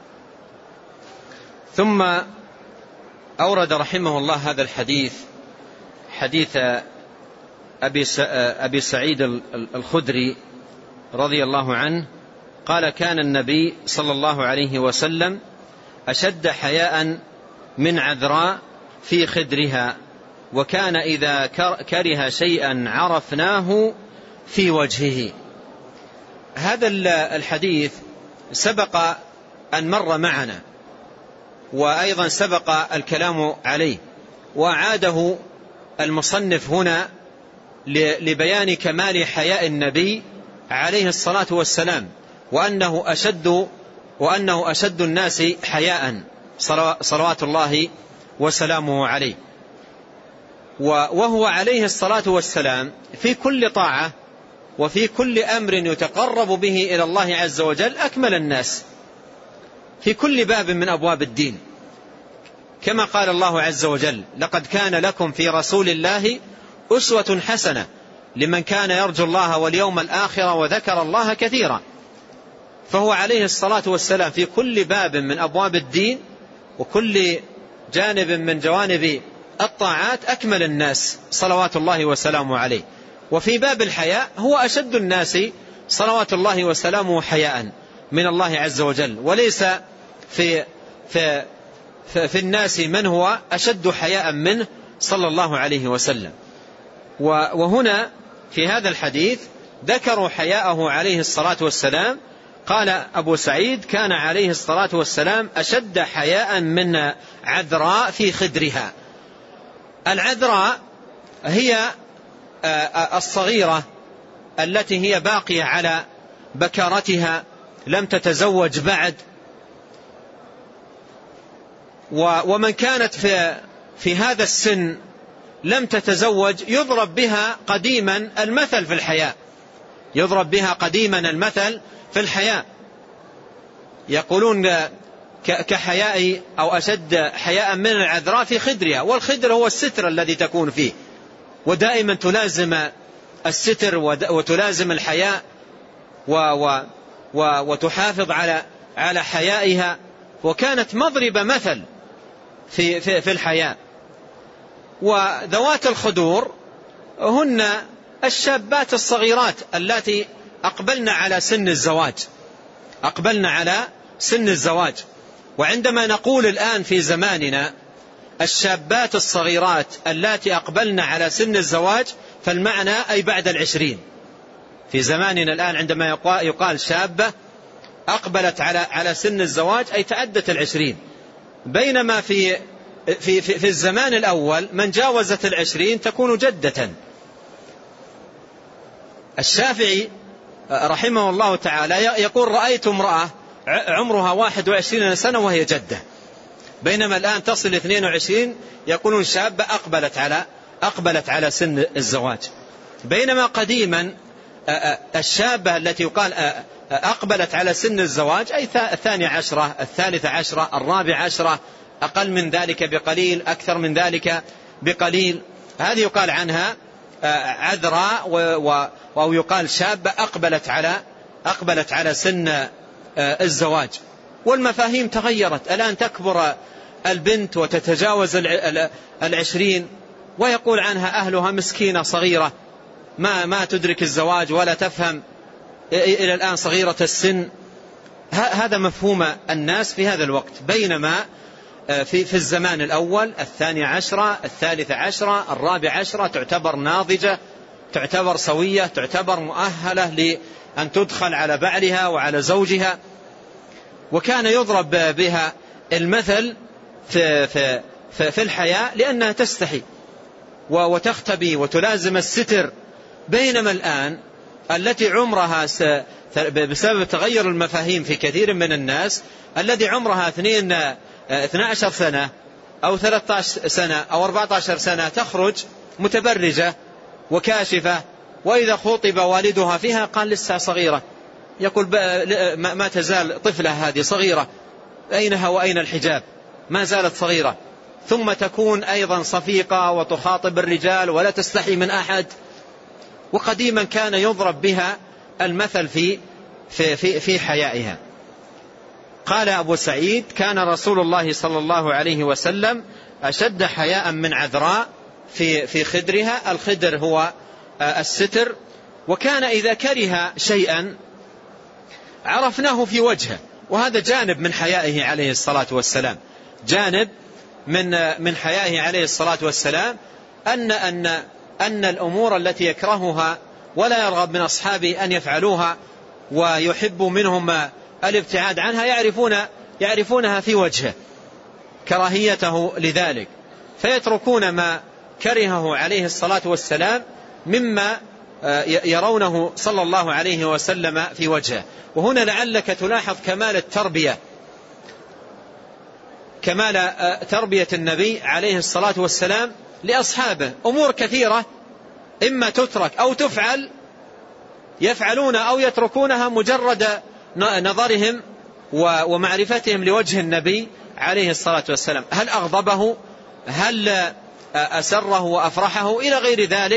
ثم أورد رحمه الله هذا الحديث، حديث أبي سعيد الخدري رضي الله عنه قال كان النبي صلى الله عليه وسلم أشد حياء من عذراء في خدرها، وكان إذا كره شيئا عرفناه في وجهه. هذا الحديث سبق أن مر معنا، وأيضا سبق الكلام عليه، وأعاده المصنف هنا لبيان كمال حياء النبي عليه الصلاة والسلام، وأنه أشد وأنه أشد الناس حياء صلوات الله وسلامه عليه. وهو عليه الصلاة والسلام في كل طاعة وفي كل أمر يتقرب به إلى الله عز وجل أكمل الناس في كل باب من أبواب الدين، كما قال الله عز وجل لقد كان لكم في رسول الله أسوة حسنة لمن كان يرجو الله واليوم الآخر وذكر الله كثيرا. فهو عليه الصلاة والسلام في كل باب من أبواب الدين وكل جانب من جوانب الطاعات أكمل الناس صلوات الله وسلامه عليه. وفي باب الحياء هو أشد الناس صلوات الله وسلامه حياء من الله عز وجل، وليس في, في, في, في الناس من هو أشد حياء منه صلى الله عليه وسلم. وهنا في هذا الحديث ذكروا حياءه عليه الصلاة والسلام. قال أبو سعيد كان عليه الصلاة والسلام أشد حياء من عذراء في خدرها. العذراء هي الصغيرة التي هي باقية على بكارتها لم تتزوج بعد، ومن كانت في, في هذا السن لم تتزوج يضرب بها قديما المثل في الحياء، يضرب بها قديما المثل في الحياء، يقولون كحياء أو أشد حياء من العذراء في خدرها. والخدر هو الستر الذي تكون فيه، ودائما تلازم الستر وتلازم الحياء وتحافظ على على حيائها، وكانت مضرب مثل في في في الحياء. وذوات الخدور هن الشابات الصغيرات التي أقبلن على سن الزواج أقبلن على سن الزواج. وعندما نقول الآن في زماننا الشابات الصغيرات التي أقبلن على سن الزواج فالمعنى أي بعد العشرين، في زماننا الآن عندما يقال شابة أقبلت على على سن الزواج أي تعدت العشرين، بينما في في في, في الزمان الأول من جاوزت العشرين تكون جدة. الشافعي رحمه الله تعالى يقول رأيت امرأة عمرها واحد وعشرين سنة وهي جدة، بينما الآن تصل اثنين وعشرين يقولون شابة أقبلت على أقبلت على سن الزواج. بينما قديما الشابة التي يقال أقبلت على سن الزواج أي الثانية عشرة، الثالثة عشرة، الرابعة عشرة، أقل من ذلك بقليل، أكثر من ذلك بقليل، هذه يقال عنها عذراء، أو يقال شابة أقبلت على أقبلت على سن الزواج. والمفاهيم تغيرت، الآن تكبر البنت وتتجاوز العشرين ويقول عنها أهلها مسكينة صغيرة ما ما تدرك الزواج ولا تفهم، إلى الآن صغيرة السن. هذا مفهوم الناس في هذا الوقت، بينما في في الزمان الأول الثانية عشرة، الثالثة عشرة، الرابعة عشرة تعتبر ناضجة، تعتبر سوية، تعتبر مؤهلة لأن تدخل على بعلها وعلى زوجها. وكان يضرب بها المثل في في في, في الحياة لأنها تستحي وتختبي وتلازم الستر، بينما الآن التي عمرها بسبب تغير المفاهيم في كثير من الناس الذي عمرها اثنين اثنى عشر سنة أو ثلاثة عشر سنة أو أربعة عشر سنة تخرج متبرجة وكاشفة، وإذا خطب والدها فيها قال لسه صغيرة، يقول ما تزال طفلة هذه صغيرة، أينها وأين الحجاب، ما زالت صغيرة. ثم تكون أيضا صفيقة وتخاطب الرجال ولا تستحي من أحد. وقديما كان يضرب بها المثل في في في, في حيائها. قال أبو سعيد كان رسول الله صلى الله عليه وسلم أشد حياء من عذراء في في خدرها، الخدر هو الستر، وكان إذا كره شيئا عرفناه في وجهه، وهذا جانب من حيائه عليه الصلاة والسلام، جانب من من حيائه عليه الصلاة والسلام أن أن أن الأمور التي يكرهها ولا يرغب من أصحابه أن يفعلوها ويحب منهم الابتعاد عنها يعرفون يعرفونها في وجهه كراهيته لذلك، فيتركون ما كرهه عليه الصلاة والسلام مما يرونه صلى الله عليه وسلم في وجهه. وهنا لعلك تلاحظ كمال التربية، كمال تربية النبي عليه الصلاة والسلام لأصحابه. أمور كثيرة إما تترك أو تفعل يفعلون أو يتركونها مجرد نظرهم ومعرفتهم لوجه النبي عليه الصلاة والسلام، هل أغضبه، هل أسره وأفرحه، إلى غير ذلك.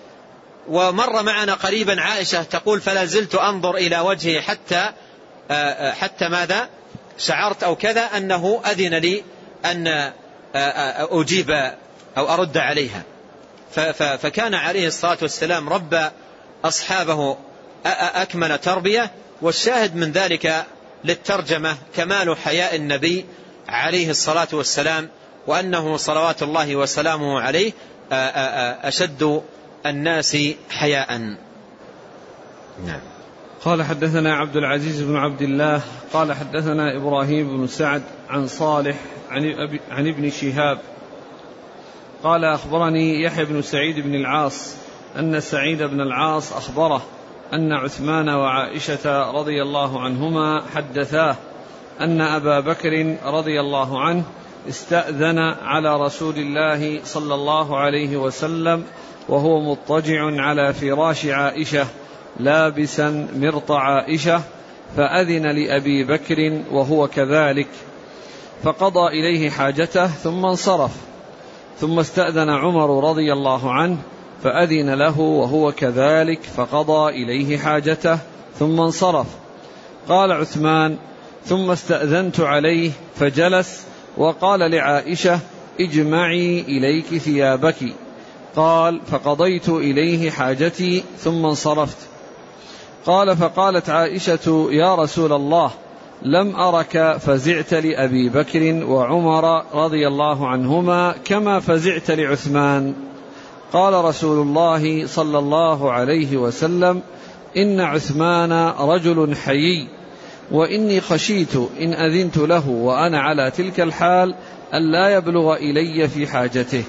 ومر معنا قريبا عائشة تقول فلا زلت أنظر إلى وجهه حتى حتى ماذا شعرت أو كذا أنه أذن لي أن أجيب أو أرد عليها. فكان عليه الصلاة والسلام رب أصحابه أكمل تربية. والشاهد من ذلك للترجمة كمال حياء النبي عليه الصلاة والسلام، وأنه صلوات الله وسلامه عليه أشد الناس حياء. نعم. قال حدثنا عبد العزيز بن عبد الله قال حدثنا إبراهيم بن سعد عن صالح عن, عن ابن شهاب قال أخبرني يحيى بن سعيد بن العاص أن سعيد بن العاص أخبره أن عثمان وعائشة رضي الله عنهما حدثاه أن أبا بكر رضي الله عنه استأذن على رسول الله صلى الله عليه وسلم وهو مضطجع على فراش عائشة لابسا مرط عائشة، فأذن لأبي بكر وهو كذلك، فقضى إليه حاجته ثم انصرف، ثم استأذن عمر رضي الله عنه فأذن له وهو كذلك، فقضى إليه حاجته ثم انصرف. قال عثمان ثم استأذنت عليه فجلس وقال لعائشة اجمعي إليك ثيابك، قال فقضيت إليه حاجتي ثم انصرفت. قال فقالت عائشة يا رسول الله لم أرك فزعت لأبي بكر وعمر رضي الله عنهما كما فزعت لعثمان. قال رسول الله صلى الله عليه وسلم إن عثمان رجل حيي، وإني خشيت إن أذنت له وأنا على تلك الحال أن لا يبلغ إلي في حاجته.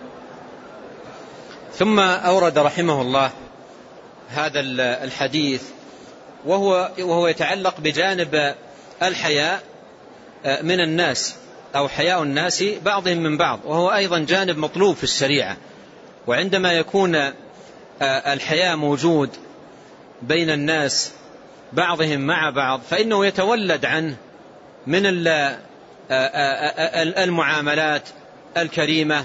ثم أورد رحمه الله هذا الحديث وهو, وهو يتعلق بجانب الحياء من الناس أو حياء الناس بعضهم من بعض، وهو أيضا جانب مطلوب في الشريعة. وعندما يكون الحياء موجود بين الناس بعضهم مع بعض فإنه يتولد عنه من المعاملات الكريمة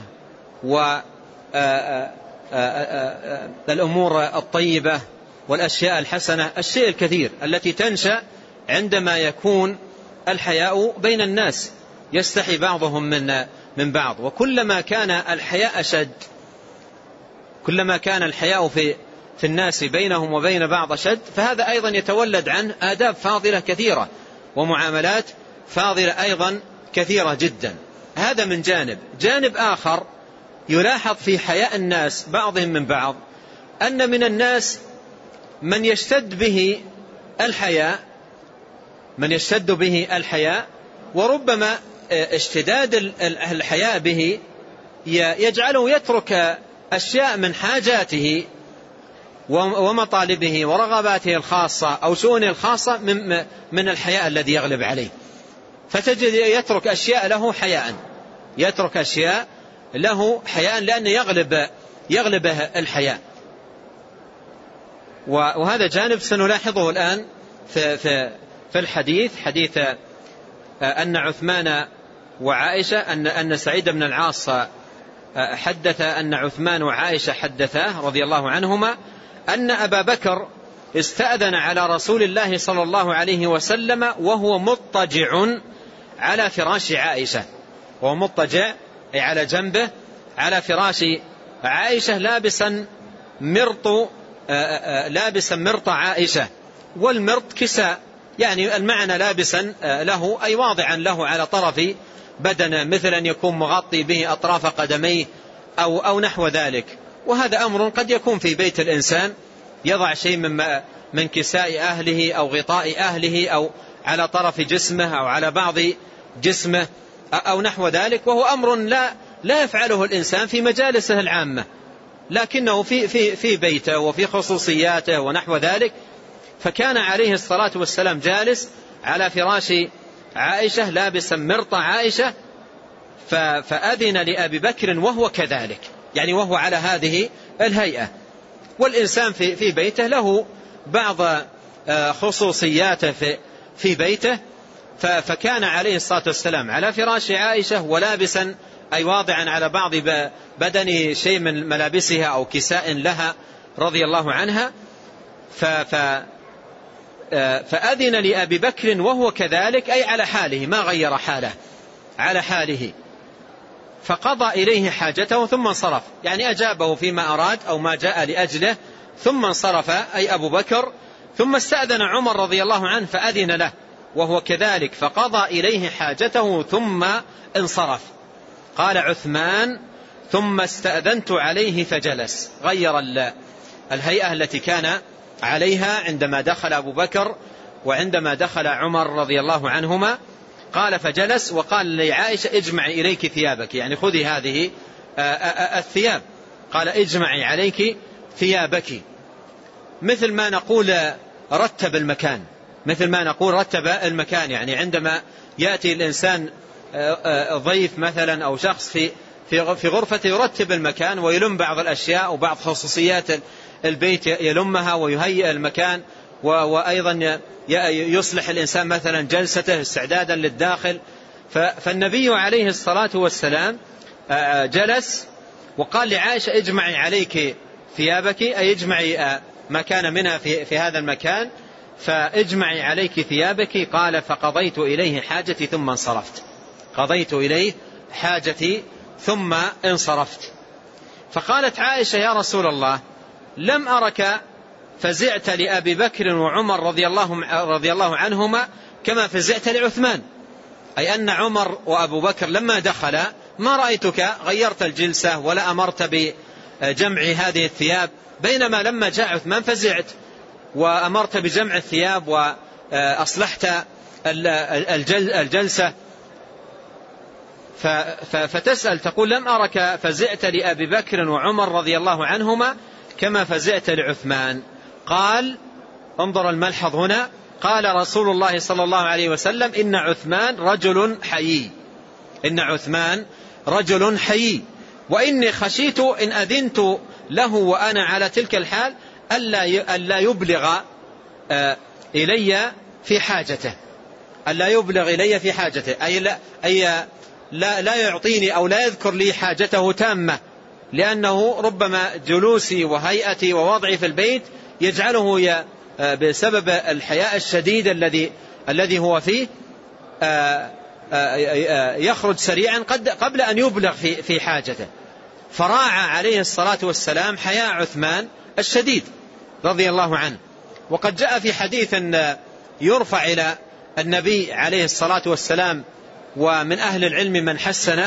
والأمور الطيبة والأشياء الحسنة، الشيء الكثير التي تنشأ عندما يكون الحياء بين الناس، يستحي بعضهم من من بعض. وكلما كان الحياء أشد، كلما كان الحياء في في الناس بينهم وبين بعض أشد، فهذا أيضا يتولد عنه آداب فاضلة كثيرة ومعاملات فاضلة أيضا كثيرة جدا. هذا من جانب. جانب آخر يلاحظ في حياء الناس بعضهم من بعض أن من الناس من يشتد به الحياء من يشتد به الحياء وربما اشتداد الحياء به يجعله يترك أشياء من حاجاته ومطالبه ورغباته الخاصة أو شؤونه الخاصة من الحياء الذي يغلب عليه، فتجد يترك أشياء له حياء يترك أشياء له حياء لأنه يغلب يغلبه الحياء. وهذا جانب سنلاحظه الآن في في في الحديث، حديث أن عثمان وعائشة أن أن سعيد بن العاص حدث أن عثمان وعائشة حدثاه رضي الله عنهما أن أبا بكر استأذن على رسول الله صلى الله عليه وسلم وهو مضطجع على فراش عائشة، وهو مضطجع أي على جنبه على فراش عائشة لابسا مرط لابسا مرط عائشة، والمرط كساء، يعني المعنى لابسا له أي واضعا له على طرف بدنه، مثل أن يكون مغطي به أطراف قدميه أو, أو نحو ذلك. وهذا أمر قد يكون في بيت الإنسان، يضع شيء من, من كساء أهله أو غطاء أهله أو على طرف جسمه أو على بعض جسمه أو نحو ذلك، وهو أمر لا, لا يفعله الإنسان في مجالسه العامة، لكنه في, في, في بيته وفي خصوصياته ونحو ذلك. فكان عليه الصلاة والسلام جالس على فراش عائشة لابسا مرط عائشة، فأذن لأبي بكر وهو كذلك، يعني وهو على هذه الهيئة. والإنسان في, في بيته له بعض خصوصياته في, في بيته، فكان عليه الصلاة والسلام على فراش عائشة ولابسا أي واضعا على بعض بدنه شيء من ملابسها أو كساء لها رضي الله عنها. ف فأذن لأبي بكر وهو كذلك أي على حاله، ما غير حاله، على حاله. فقضى إليه حاجته ثم انصرف، يعني أجابه فيما أراد أو ما جاء لأجله، ثم انصرف أي أبو بكر. ثم استأذن عمر رضي الله عنه فأذن له وهو كذلك، فقضى إليه حاجته ثم انصرف. قال عثمان ثم استأذنت عليه فجلس، غير الهيئة التي كان عليها عندما دخل أبو بكر وعندما دخل عمر رضي الله عنهما. قال فجلس وقال لعائشة اجمعي إليك ثيابك، يعني خذي هذه الثياب. قال اجمعي عليك ثيابك، مثل ما نقول رتب المكان، مثل ما نقول رتب المكان، يعني عندما يأتي الإنسان ضيف مثلا أو شخص في في غرفته يرتب المكان ويلم بعض الأشياء وبعض خصوصيات البيت يلمها ويهيئ المكان، وأيضا يصلح الإنسان مثلا جلسته استعدادا للداخل. فالنبي عليه الصلاة والسلام جلس وقال لعائشة اجمعي عليك ثيابك، أي اجمعي ما كان منها في, في هذا المكان، فاجمعي عليك ثيابك. قال فقضيت إليه حاجتي ثم انصرفت، قضيت إليه حاجتي ثم انصرفت. فقالت عائشة يا رسول الله لم أرك فزعت لأبي بكر وعمر رضي الله, رضي الله عنهما كما فزعت لعثمان، أي أن عمر وأبو بكر لما دخل ما رأيتك غيرت الجلسة ولا أمرت بجمع هذه الثياب، بينما لما جاء عثمان فزعت. وأمرت بجمع الثياب وأصلحت الجلسة، فتسأل تقول لم أرك فزعت لأبي بكر وعمر رضي الله عنهما كما فزعت لعثمان. قال انظر الملحظ هنا، قال رسول الله صلى الله عليه وسلم إن عثمان رجل حيي، إن عثمان رجل حيي، وإني خشيت إن أذنت له وأنا على تلك الحال ألا يبلغ إلي في حاجته، ألا يبلغ إلي في حاجته، أي لا, أي لا, لا يعطيني أو لا يذكر لي حاجته تامة، لأنه ربما جلوسي وهيئتي ووضعي في البيت يجعله بسبب الحياء الشديد الذي الذي هو فيه يخرج سريعا قبل أن يبلغ في في حاجته. فراعى عليه الصلاة والسلام حياء عثمان الشديد رضي الله عنه. وقد جاء في حديث أن يرفع إلى النبي عليه الصلاة والسلام، ومن أهل العلم من حسنه،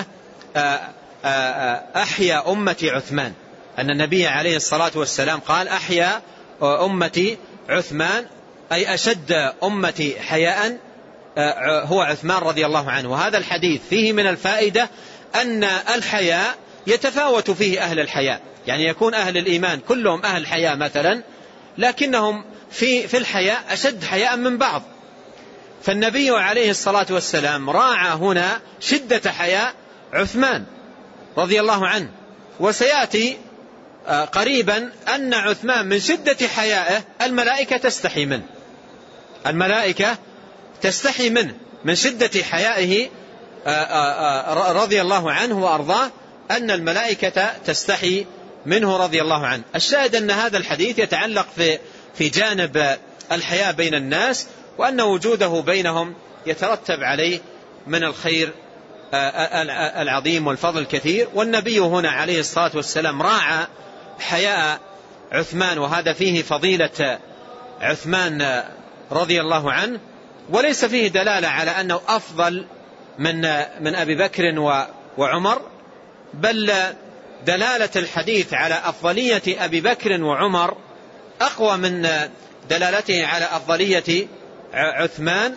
أحيا أمتي عثمان، أن النبي عليه الصلاة والسلام قال أحيا أمتي عثمان، أي أشد أمتي حياء هو عثمان رضي الله عنه. وهذا الحديث فيه من الفائدة أن الحياء يتفاوت فيه أهل الحياء، يعني يكون أهل الإيمان كلهم أهل حياء مثلا، لكنهم في في الحياء أشد حياء من بعض. فالنبي عليه الصلاة والسلام راعى هنا شدة حياء عثمان رضي الله عنه. وسيأتي قريبا أن عثمان من شدة حيائه الملائكة تستحي منه، الملائكة تستحي منه من شدة حيائه رضي الله عنه وأرضاه، أن الملائكة تستحي منه رضي الله عنه. الشاهد أن هذا الحديث يتعلق في في جانب الحياء بين الناس، وأن وجوده بينهم يترتب عليه من الخير العظيم والفضل الكثير. والنبي هنا عليه الصلاة والسلام راعى حياء عثمان، وهذا فيه فضيلة عثمان رضي الله عنه، وليس فيه دلالة على أنه أفضل من من أبي بكر وعمر، بل دلالة الحديث على أفضلية أبي بكر وعمر أقوى من دلالته على أفضلية عثمان،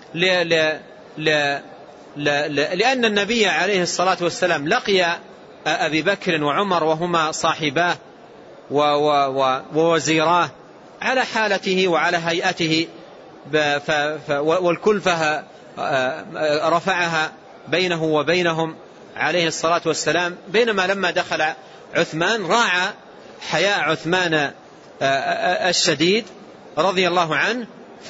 لأن النبي عليه الصلاة والسلام لقي أبي بكر وعمر وهما صاحباه ووزيراه على حالته وعلى هيئته، والكلفة رفعها بينه وبينهم عليه الصلاة والسلام. بينما لما دخل عثمان راعى حياء عثمان الشديد رضي الله عنه،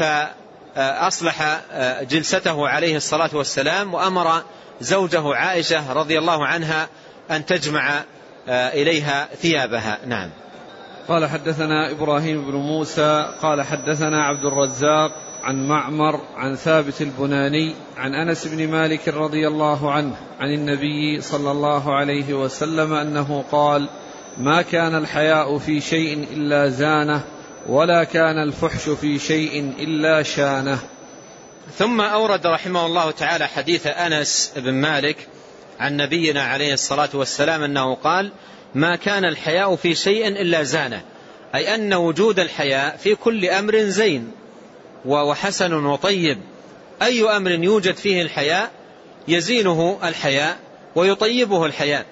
فأصلح جلسته عليه الصلاة والسلام، وأمر زوجه عائشة رضي الله عنها أن تجمع إليها ثيابها. نعم. قال حدثنا إبراهيم بن موسى قال حدثنا عبد الرزاق عن معمر عن ثابت البناني عن أنس بن مالك رضي الله عنه عن النبي صلى الله عليه وسلم أنه قال: ما كان الحياء في شيء إلا زانه، ولا كان الفحش في شيء إلا شانه. ثم أورد رحمه الله تعالى حديث أنس بن مالك عن نبينا عليه الصلاة والسلام أنه قال: ما كان الحياء في شيء إلا زانه، أي أن وجود الحياء في كل أمر زين وحسن وطيب. أي أمر يوجد فيه الحياء يزينه الحياء ويطيبه الحياء.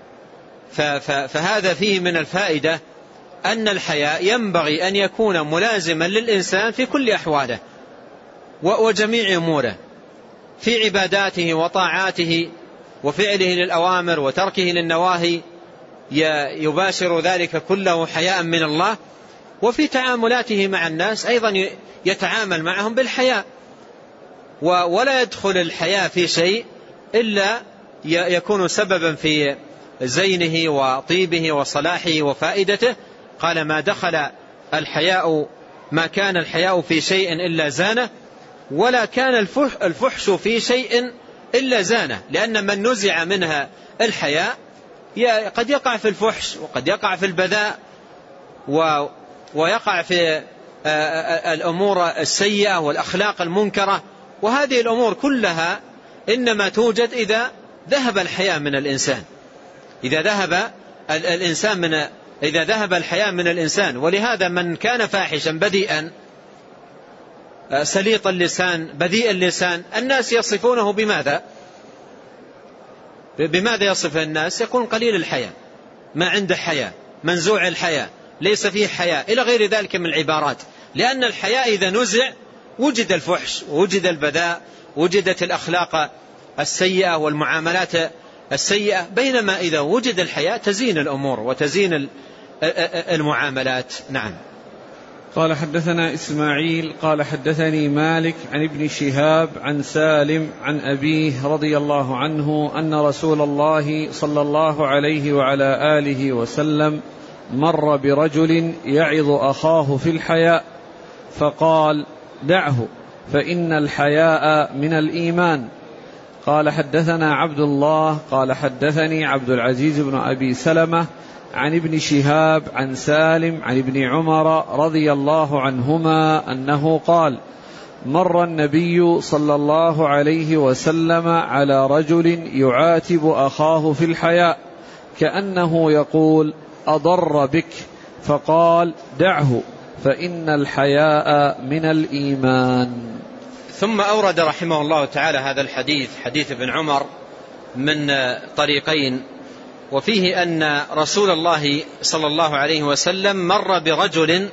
فهذا فيه من الفائدة أن الحياء ينبغي أن يكون ملازما للإنسان في كل أحواله وجميع أموره، في عباداته وطاعاته وفعله للأوامر وتركه للنواهي، يباشر ذلك كله حياء من الله. وفي تعاملاته مع الناس أيضا يتعامل معهم بالحياء، ولا يدخل الحياء في شيء إلا يكون سببا في زينه وطيبه وصلاحه وفائدته. قال: ما دخل الحياء ما كان الحياء في شيء إلا زانه، ولا كان الفحش في شيء إلا زانه، لأن من نزع منها الحياء قد يقع في الفحش، وقد يقع في البذاء، ويقع في الأمور السيئة والأخلاق المنكرة. وهذه الأمور كلها إنما توجد إذا ذهب الحياء من الإنسان، إذا ذهب الإنسان من إذا ذهب الحياء من الإنسان. ولهذا من كان فاحشا بديئا سليط اللسان بذيء اللسان الناس يصفونه بماذا؟ بماذا يصف الناس؟ يكون قليل الحياء، ما عنده حياء، منزوع الحياء، ليس فيه حياء، إلى غير ذلك من العبارات. لأن الحياء إذا نزع وجد الفحش، وجد البذاء، وجدت الأخلاق السيئة والمعاملات السيئة. بينما إذا وجد الحياء تزين الأمور وتزين المعاملات. نعم. قال حدثنا إسماعيل قال حدثني مالك عن ابن شهاب عن سالم عن أبيه رضي الله عنه أن رسول الله صلى الله عليه وعلى آله وسلم مر برجل يعظ أخاه في الحياء فقال: دعه فإن الحياء من الإيمان. قال حدثنا عبد الله قال حدثني عبد العزيز بن أبي سلمة عن ابن شهاب عن سالم عن ابن عمر رضي الله عنهما أنه قال: مر النبي صلى الله عليه وسلم على رجل يعاتب أخاه في الحياء كأنه يقول: أضر بك، فقال: دعه فإن الحياء من الإيمان. ثم أورد رحمه الله تعالى هذا الحديث، حديث ابن عمر، من طريقين، وفيه أن رسول الله صلى الله عليه وسلم مر برجل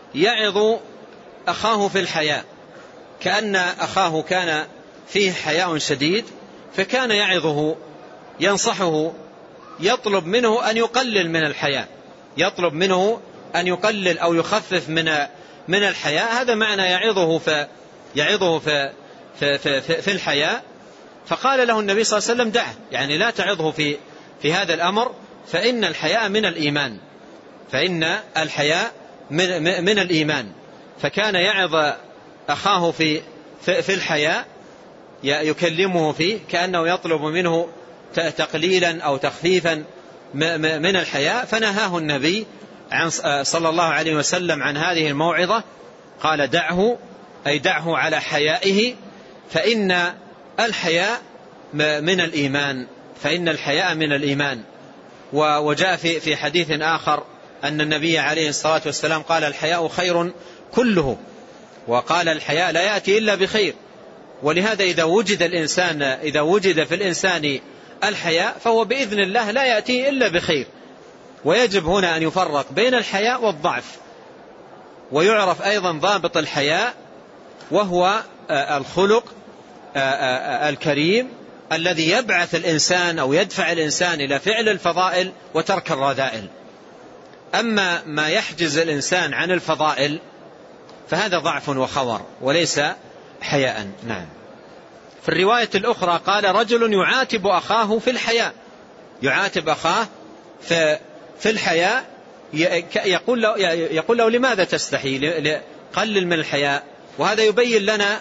يعظ أخاه في الحياء، كأن أخاه كان فيه حياء شديد فكان يعظه ينصحه، يطلب منه أن يقلل من الحياء، يطلب منه أن يقلل أو يخفف من من الحياء. هذا معنى يعظه في يعظه في في في, في, في الحياء. فقال له النبي صلى الله عليه وسلم: دعه، يعني لا تعظه في في هذا الأمر، فإن الحياء من الإيمان، فإن الحياء من, من الإيمان. فكان يعظ أخاه في في, في الحياء، يكلمه فيه كأنه يطلب منه تقليلا أو تخفيفا من الحياء. فنهاه النبي عن صلى الله عليه وسلم عن هذه الموعظة، قال: دعه، أي دعه على حيائه، فإن الحياء من الإيمان، فإن الحياء من الإيمان. وجاء في في حديث آخر أن النبي عليه الصلاة والسلام قال: الحياء خير كله، وقال: الحياء لا يأتي إلا بخير. ولهذا إذا وجد الإنسان إذا وجد في الإنسان الحياء فهو بإذن الله لا يأتي إلا بخير. ويجب هنا أن يفرق بين الحياء والضعف. ويعرف أيضا ضابط الحياء وهو الخلق الكريم الذي يبعث الإنسان أو يدفع الإنسان إلى فعل الفضائل وترك الرذائل. أما ما يحجز الإنسان عن الفضائل فهذا ضعف وخور وليس حياء. نعم. في الرواية الأخرى قال: رجل يعاتب أخاه في الحياء، يعاتب أخاه في في الحياء، يقول له, يقول له: لماذا تستحي؟ قلل من الحياء. وهذا يبين لنا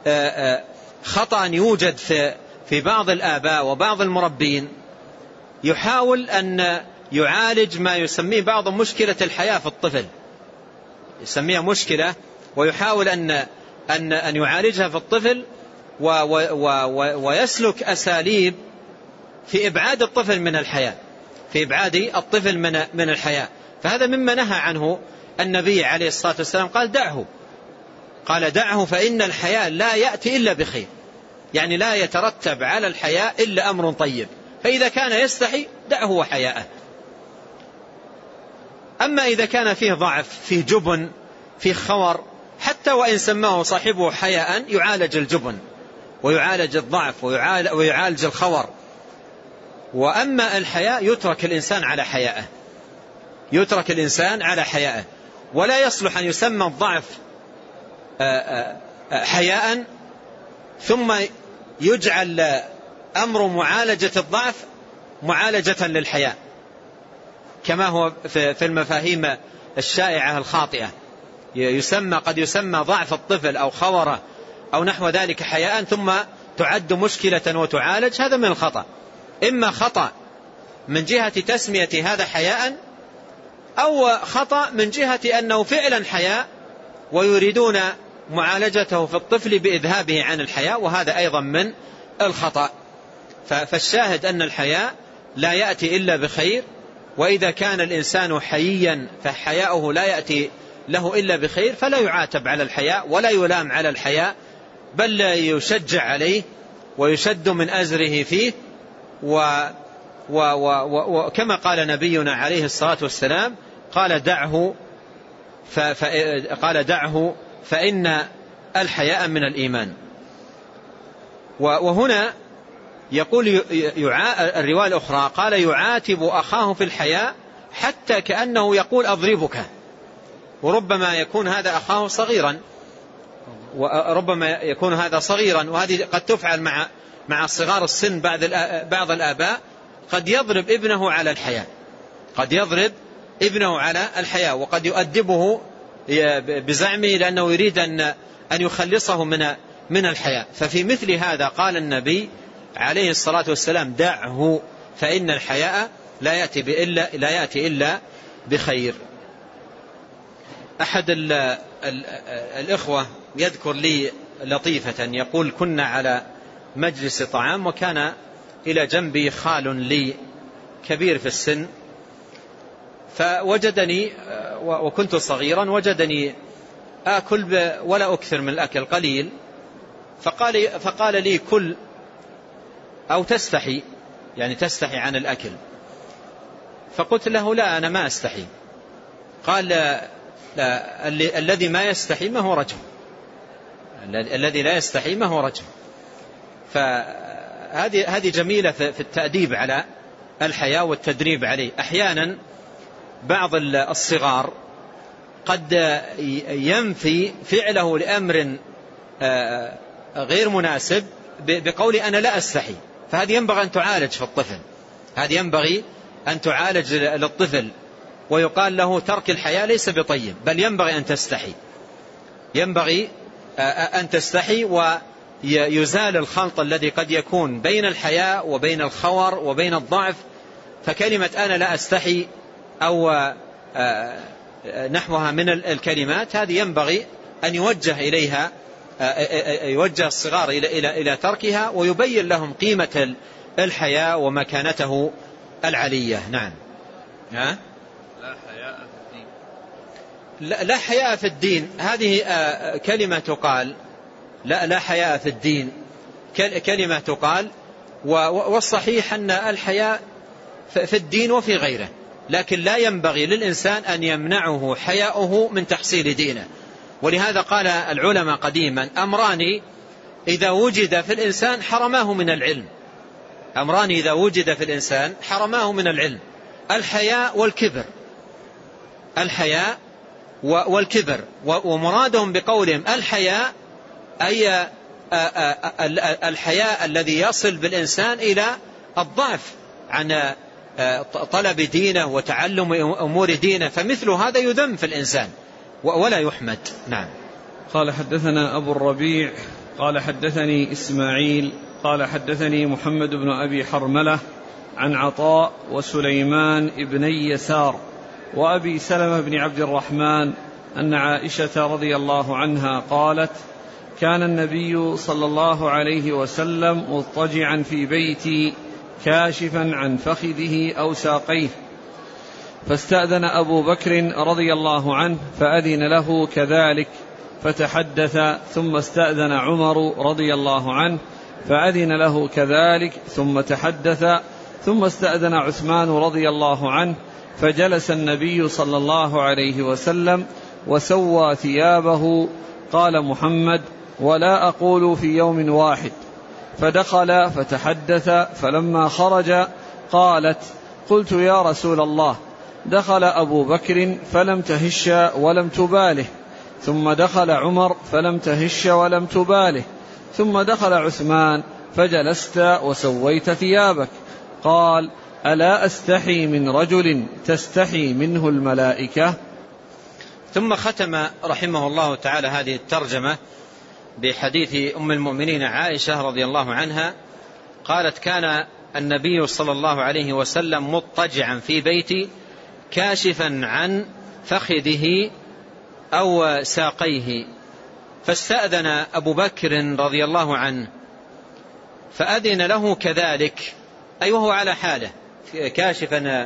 خطأ يوجد في في بعض الآباء وبعض المربين، يحاول أن يعالج ما يسميه بعض مشكلة الحياء في الطفل، يسميها مشكلة، ويحاول أن أن أن يعالجها في الطفل، و و و ويسلك أساليب في إبعاد الطفل من الحياء، في إبعاد الطفل من من الحياء. فهذا مما نهى عنه النبي عليه الصلاة والسلام، قال: دعه، قال: دعه فإن الحياء لا يأتي إلا بخير، يعني لا يترتب على الحياء إلا أمر طيب. فإذا كان يستحي دعه وحياءه. أما إذا كان فيه ضعف، فيه جبن، فيه خور، حتى وإن سماه صاحبه حياء يعالج الجبن ويعالج الضعف ويعالج الخور. وأما الحياء يترك الإنسان على حيائه، يترك الإنسان على حيائه، ولا يصلح أن يسمى الضعف حياء ثم يجعل أمر معالجة الضعف معالجة للحياء، كما هو في المفاهيم الشائعة الخاطئة. يسمى قد يسمى ضعف الطفل أو خوره أو نحو ذلك حياء ثم تعد مشكلة وتعالج. هذا من الخطأ، إما خطأ من جهة تسمية هذا حياء، أو خطأ من جهة أنه فعلا حياء ويريدون معالجته في الطفل بإذهابه عن الحياء، وهذا أيضا من الخطأ. فالشاهد أن الحياء لا يأتي إلا بخير، وإذا كان الإنسان حييا فحياؤه لا يأتي له إلا بخير فلا يعاتب على الحياء ولا يلام على الحياء، بل يشجع عليه ويشد من أزره فيه. وكما قال نبينا عليه الصلاة والسلام قال دعه قال دعه فإن الحياء من الإيمان. وهنا يقول الرواية الأخرى قال يعاتب أخاه في الحياء حتى كأنه يقول أضربك، وربما يكون هذا أخاه صغيرا وربما يكون هذا صغيرا وهذه قد تفعل مع مع صغار السن. بعض الآباء قد يضرب ابنه على الحياء، قد يضرب ابنه على الحياء وقد يؤدبه بزعمه لأنه يريد أن أن يخلصه من من الحياء. ففي مثل هذا قال النبي عليه الصلاة والسلام دعه فإن الحياء لا يأتي إلا لا يأتي إلا بخير. أحد ال ال الإخوة يذكر لي لطيفة يقول كنا على مجلس طعام وكان إلى جنبي خال لي كبير في السن، فوجدني وكنت صغيرا وجدني آكل ولا أكثر من الأكل قليل، فقال, فقال لي كل أو تستحي، يعني تستحي عن الأكل. فقلت له لا أنا ما أستحي. قال لا, لا الذي ما يستحي ما هو رجل، الذي لا يستحي ما هو رجل. فهذه هذه جميلة في التأديب على الحياء والتدريب عليه. أحيانا بعض الصغار قد ينفي فعله لأمر غير مناسب بقول أنا لا أستحي، فهذه ينبغي أن تعالج في الطفل، هذه ينبغي أن تعالج للطفل ويقال له ترك الحياء ليس بطيب بل ينبغي أن تستحي، ينبغي أن تستحي ويزال الخلط الذي قد يكون بين الحياء وبين الخور وبين الضعف. فكلمة أنا لا أستحي أو نحوها من الكلمات هذه ينبغي أن يوجه إليها، يوجه الصغار إلى إلى إلى تركها ويبين لهم قيمة الحياء ومكانته العلية. نعم. ها؟ لا حياء في الدين. لا, لا حياء في الدين هذه كلمة تقال، لا لا حياء في الدين كلمة تقال، والصحيح أن الحياء في الدين وفي غيره، لكن لا ينبغي للإنسان أن يمنعه حياؤه من تحصيل دينه. ولهذا قال العلماء قديما أمران إذا وجد في الإنسان حرماه من العلم، أمران إذا وجد في الإنسان حرماه من العلم: الحياء والكبر، الحياء والكبر. ومرادهم بقولهم الحياء أي الحياء الذي يصل بالإنسان إلى الضعف عن طلب دينه وتعلم أمور دينه، فمثل هذا يذم في الإنسان ولا يحمد. نعم. قال حدثنا أبو الربيع قال حدثني إسماعيل قال حدثني محمد بن أبي حرملة عن عطاء وسليمان ابني يسار وأبي سلمة بن عبد الرحمن أن عائشة رضي الله عنها قالت: كان النبي صلى الله عليه وسلم مضطجعا في بيتي كاشفا عن فخذه أو ساقيه، فاستأذن أبو بكر رضي الله عنه فأذن له كذلك فتحدث، ثم استأذن عمر رضي الله عنه فأذن له كذلك ثم تحدث، ثم استأذن عثمان رضي الله عنه فجلس النبي صلى الله عليه وسلم وسوى ثيابه. قال محمد: ولا أقول في يوم واحد. فدخل فتحدث، فلما خرج قالت: قلت يا رسول الله. دخل أبو بكر فلم تهش ولم تباله، ثم دخل عمر فلم تهش ولم تباله، ثم دخل عثمان فجلست وسويت ثيابك. قال: ألا أستحي من رجل تستحي منه الملائكة؟ ثم ختم رحمه الله تعالى هذه الترجمة بحديث أم المؤمنين عائشة رضي الله عنها قالت: كان النبي صلى الله عليه وسلم مضطجعا في بيتي كاشفا عن فخذه أو ساقيه، فاستأذن أبو بكر رضي الله عنه فأذن له كذلك، أي وهو على حاله كاشفا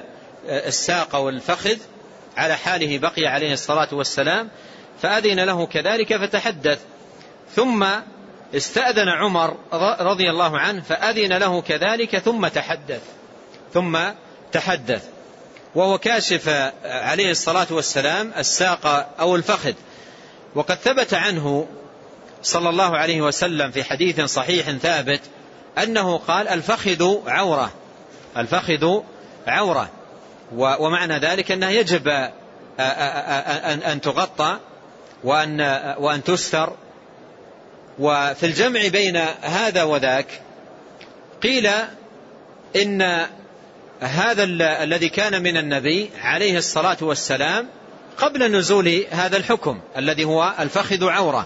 الساق والفخذ على حاله بقي عليه الصلاة والسلام، فأذن له كذلك فتحدث. ثم استأذن عمر رضي الله عنه فأذن له كذلك ثم تحدث ثم تحدث وهو كاشف عليه الصلاة والسلام الساق أو الفخذ. وقد ثبت عنه صلى الله عليه وسلم في حديث صحيح ثابت أنه قال الفخذ عورة، الفخذ عورة، ومعنى ذلك أنه يجب أن تغطى وأن, وأن تستر. وفي الجمع بين هذا وذاك قيل إن هذا الذي كان من النبي عليه الصلاة والسلام قبل نزول هذا الحكم الذي هو الفخذ عورة،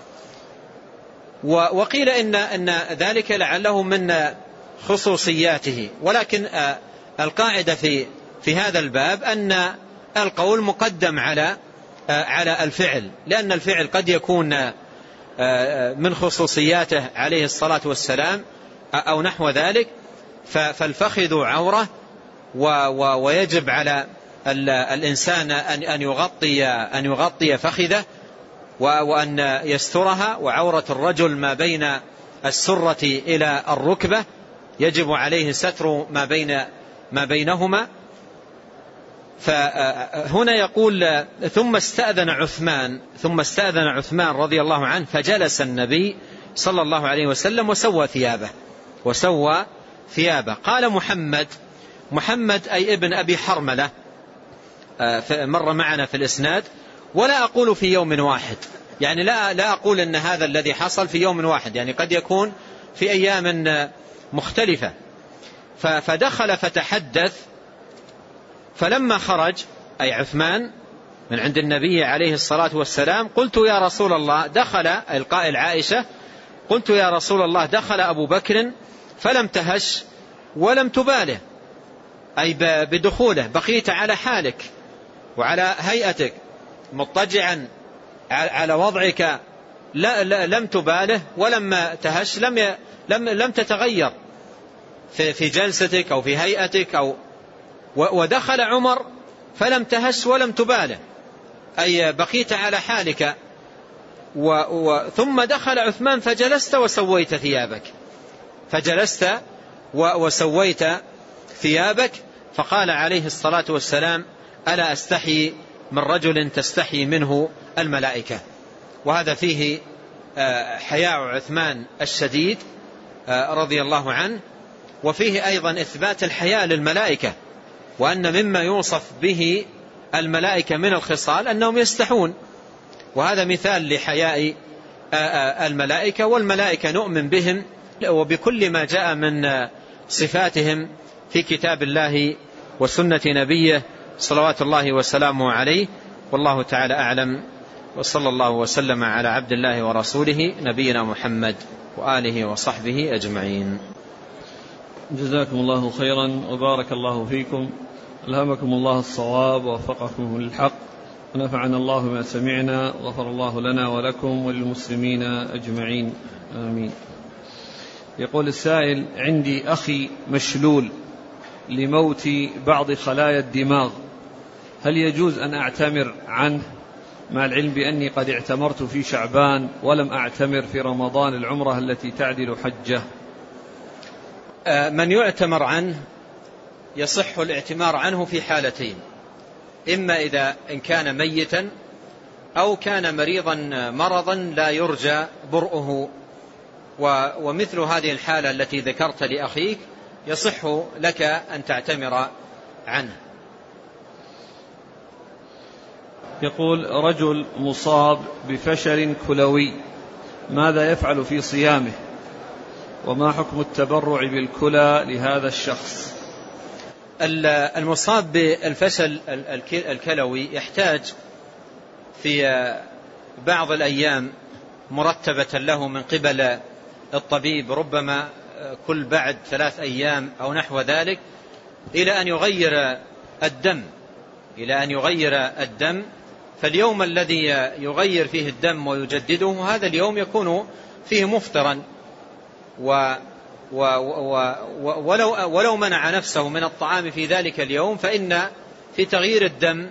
وقيل إن, إن ذلك لعله من خصوصياته. ولكن القاعدة في, في هذا الباب أن القول مقدم على, على الفعل، لأن الفعل قد يكون من خصوصياته عليه الصلاة والسلام أو نحو ذلك، فالفخذ عورة ويجب على الإنسان أن يغطي, أن يغطي فخذه وأن يسترها، وعورة الرجل ما بين السرة إلى الركبة يجب عليه ستر ما بين ما بينهما. فهنا يقول ثم استأذن عثمان ثم استأذن عثمان رضي الله عنه فجلس النبي صلى الله عليه وسلم وسوى ثيابه وسوى ثيابه. قال محمد محمد أي ابن أبي حرملة مر معنا في الإسناد، ولا أقول في يوم واحد، يعني لا, لا أقول أن هذا الذي حصل في يوم واحد، يعني قد يكون في أيام مختلفة. فدخل فتحدث، فلما خرج أي عثمان من عند النبي عليه الصلاة والسلام قلت يا رسول الله دخل القائل عائشة قلت يا رسول الله دخل أبو بكر فلم تهش ولم تباله، أي بدخوله بقيت على حالك وعلى هيئتك مضطجعا على وضعك، لا لا لم تباله ولم تهش، لم لم لم تتغير في في جلستك أو في هيئتك أو. ودخل عمر فلم تهش ولم تباله، أي بقيت على حالك. ثم دخل عثمان فجلست وسويت ثيابك فجلست وسويت ثيابك فقال عليه الصلاة والسلام ألا أستحي من رجل تستحي منه الملائكة. وهذا فيه حياء عثمان الشديد رضي الله عنه، وفيه أيضا إثبات الحياء للملائكة، وأن مما يوصف به الملائكة من الخصال أنهم يستحون، وهذا مثال لحياء الملائكة. والملائكة نؤمن بهم وبكل ما جاء من صفاتهم في كتاب الله وسنة نبيه صلوات الله وسلامه عليه. والله تعالى أعلم، وصلى الله وسلم على عبد الله ورسوله نبينا محمد وآله وصحبه أجمعين. جزاكم الله خيرا وبارك الله فيكم، ألهمكم الله الصواب ووفقكم للحق، ونفعنا الله بما سمعنا، غفر الله لنا ولكم وللمسلمين أجمعين آمين. يقول السائل عندي أخي مشلول لموت بعض خلايا الدماغ، هل يجوز أن أعتمر عنه مع العلم بأني قد اعتمرت في شعبان ولم أعتمر في رمضان العمرة التي تعدل حجة؟ من يعتمر عنه يصح الاعتمار عنه في حالتين، إما إذا إن كان ميتا أو كان مريضا مرضا لا يرجى برؤه، ومثل هذه الحالة التي ذكرت لأخيك يصح لك أن تعتمر عنه. يقول رجل مصاب بفشل كلوي ماذا يفعل في صيامه، وما حكم التبرع بالكلى لهذا الشخص؟ المصاب بالفشل الكلوي يحتاج في بعض الأيام مرتبة له من قبل الطبيب، ربما كل بعد ثلاث أيام أو نحو ذلك، إلى أن يغير الدم إلى أن يغير الدم فاليوم الذي يغير فيه الدم ويجدده هذا اليوم يكون فيه مفطرا، ولو, ولو منع نفسه من الطعام في ذلك اليوم فإن في تغيير الدم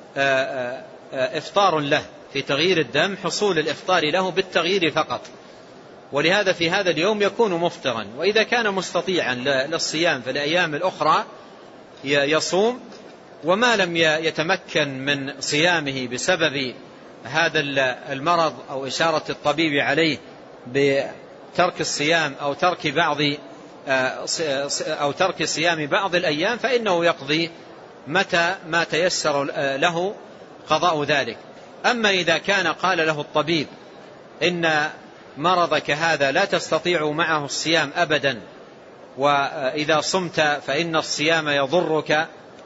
إفطار له، في تغيير الدم حصول الإفطار له بالتغيير فقط، ولهذا في هذا اليوم يكون مفطرا. وإذا كان مستطيعا للصيام في الأيام الأخرى يصوم، وما لم يتمكن من صيامه بسبب هذا المرض أو إشارة الطبيب عليه بترك الصيام أو ترك بعض أو ترك صيام بعض الأيام، فإنه يقضي متى ما تيسر له قضاء ذلك. أما إذا كان قال له الطبيب إن مرضك هذا لا تستطيع معه الصيام أبدا، وإذا صمت فإن الصيام يضرك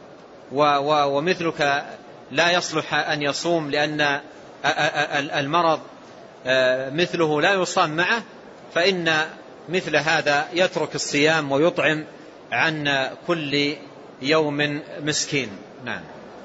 ومثلك لا يصلح أن يصوم لأن المرض مثله لا يصام معه، فإن مثل هذا يترك الصيام ويطعم عن كل يوم مسكين. نعم.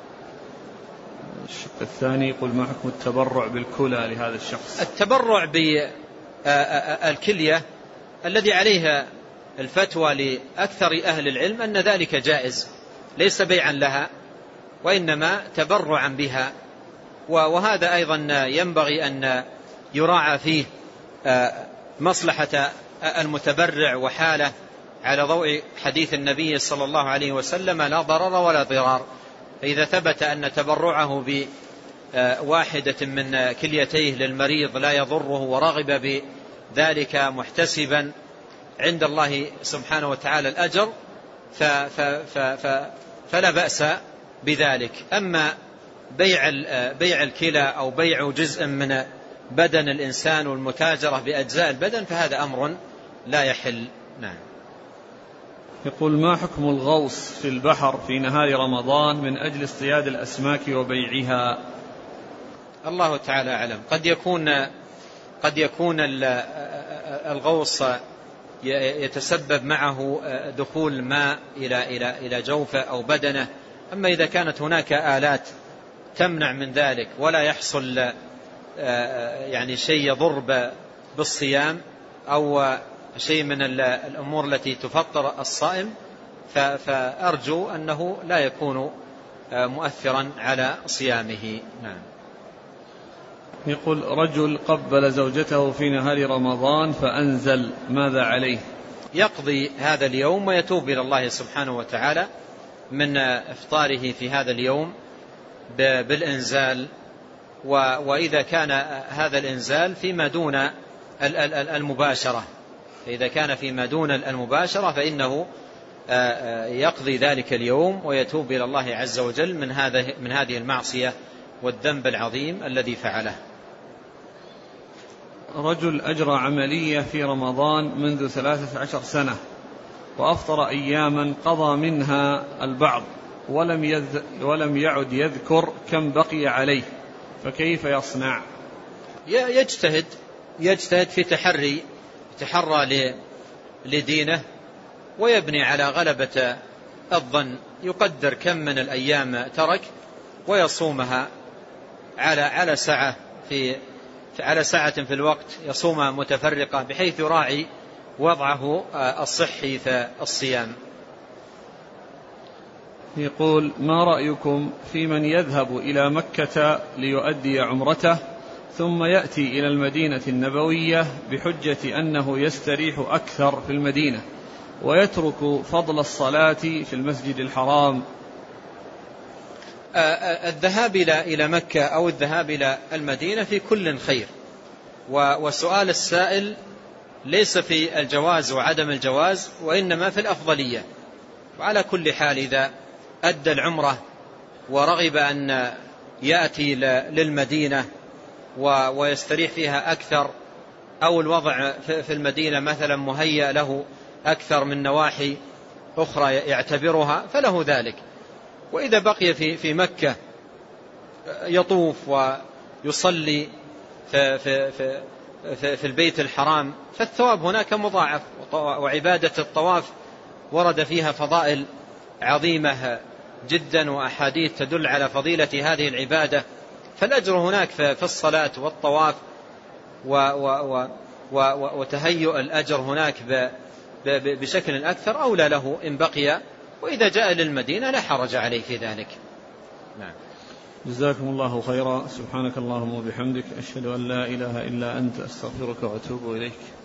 الشق الثاني يقول: ما حكم التبرع بالكلى لهذا الشخص؟ التبرع بالكلية الذي عليها الفتوى لأكثر أهل العلم أن ذلك جائز، ليس بيعا لها وإنما تبرعا بها، وهذا أيضا ينبغي أن يراعى فيه مصلحة المتبرع وحاله على ضوء حديث النبي صلى الله عليه وسلم: لا ضرر ولا ضرار. فإذا ثبت أن تبرعه بواحدة من كليتيه للمريض لا يضره ورغب بذلك محتسبا عند الله سبحانه وتعالى الأجر فلا بأس بذلك. أما بيع بيع الكلى أو بيع جزء من بدن الإنسان والمتاجرة بأجزاء البدن فهذا أمر لا يحل. نعم. يقول: ما حكم الغوص في البحر في نهار رمضان من أجل اصطياد الأسماك وبيعها؟ الله تعالى أعلم. قد يكون قد يكون الغوص يتسبب معه دخول ماء إلى إلى إلى جوفه أو بدنه. أما إذا كانت هناك آلات تمنع من ذلك ولا يحصل يعني شيء يضر بالصيام أو شيء من الأمور التي تفطر الصائم، فأرجو أنه لا يكون مؤثرا على صيامه. نعم. يقول: رجل قبل زوجته في نهار رمضان فأنزل، ماذا عليه؟ يقضي هذا اليوم ويتوب إلى الله سبحانه وتعالى من إفطاره في هذا اليوم بالإنزال، وإذا كان هذا الإنزال فيما دون المباشرة فإذا كان فيما دون المباشرة فإنه يقضي ذلك اليوم ويتوب إلى الله عز وجل من هذا من هذه المعصية والذنب العظيم الذي فعله. رجل أجرى عملية في رمضان منذ ثلاثة عشر سنة وأفطر أياما قضى منها البعض ولم, يذ ولم يعد يذكر كم بقي عليه، فكيف يصنع؟ يجتهد يجتهد في تحري تحرى لدينه ويبني على غلبة الظن، يقدر كم من الأيام ترك ويصومها على على ساعة في على ساعة في الوقت، يصوم متفرقة بحيث يراعي وضعه الصحي في الصيام. يقول: ما رأيكم في من يذهب إلى مكة ليؤدي عمرته ثم يأتي إلى المدينة النبوية بحجة أنه يستريح أكثر في المدينة ويترك فضل الصلاة في المسجد الحرام؟ الذهاب إلى مكة أو الذهاب إلى المدينة في كل خير، وسؤال السائل ليس في الجواز وعدم الجواز وإنما في الأفضلية. وعلى كل حال إذا أدى العمرة ورغب أن يأتي للمدينة ويستريح فيها أكثر، أو الوضع في المدينة مثلا مهيأ له أكثر من نواحي أخرى يعتبرها فله ذلك. وإذا بقي في في مكة يطوف ويصلي في في في في, في البيت الحرام فالثواب هناك مضاعف، وعبادة الطواف ورد فيها فضائل عظيمة جدا وأحاديث تدل على فضيلة هذه العبادة، فالأجر هناك في الصلاة والطواف وتهيئ الأجر هناك بشكل أكثر أولى له إن بقي، وإذا جاء للمدينة لا حرج عليه في ذلك. نعم. جزاكم الله خيرا. سبحانك اللهم وبحمدك، أشهد أن لا إله إلا أنت، أستغفرك وأتوب إليك.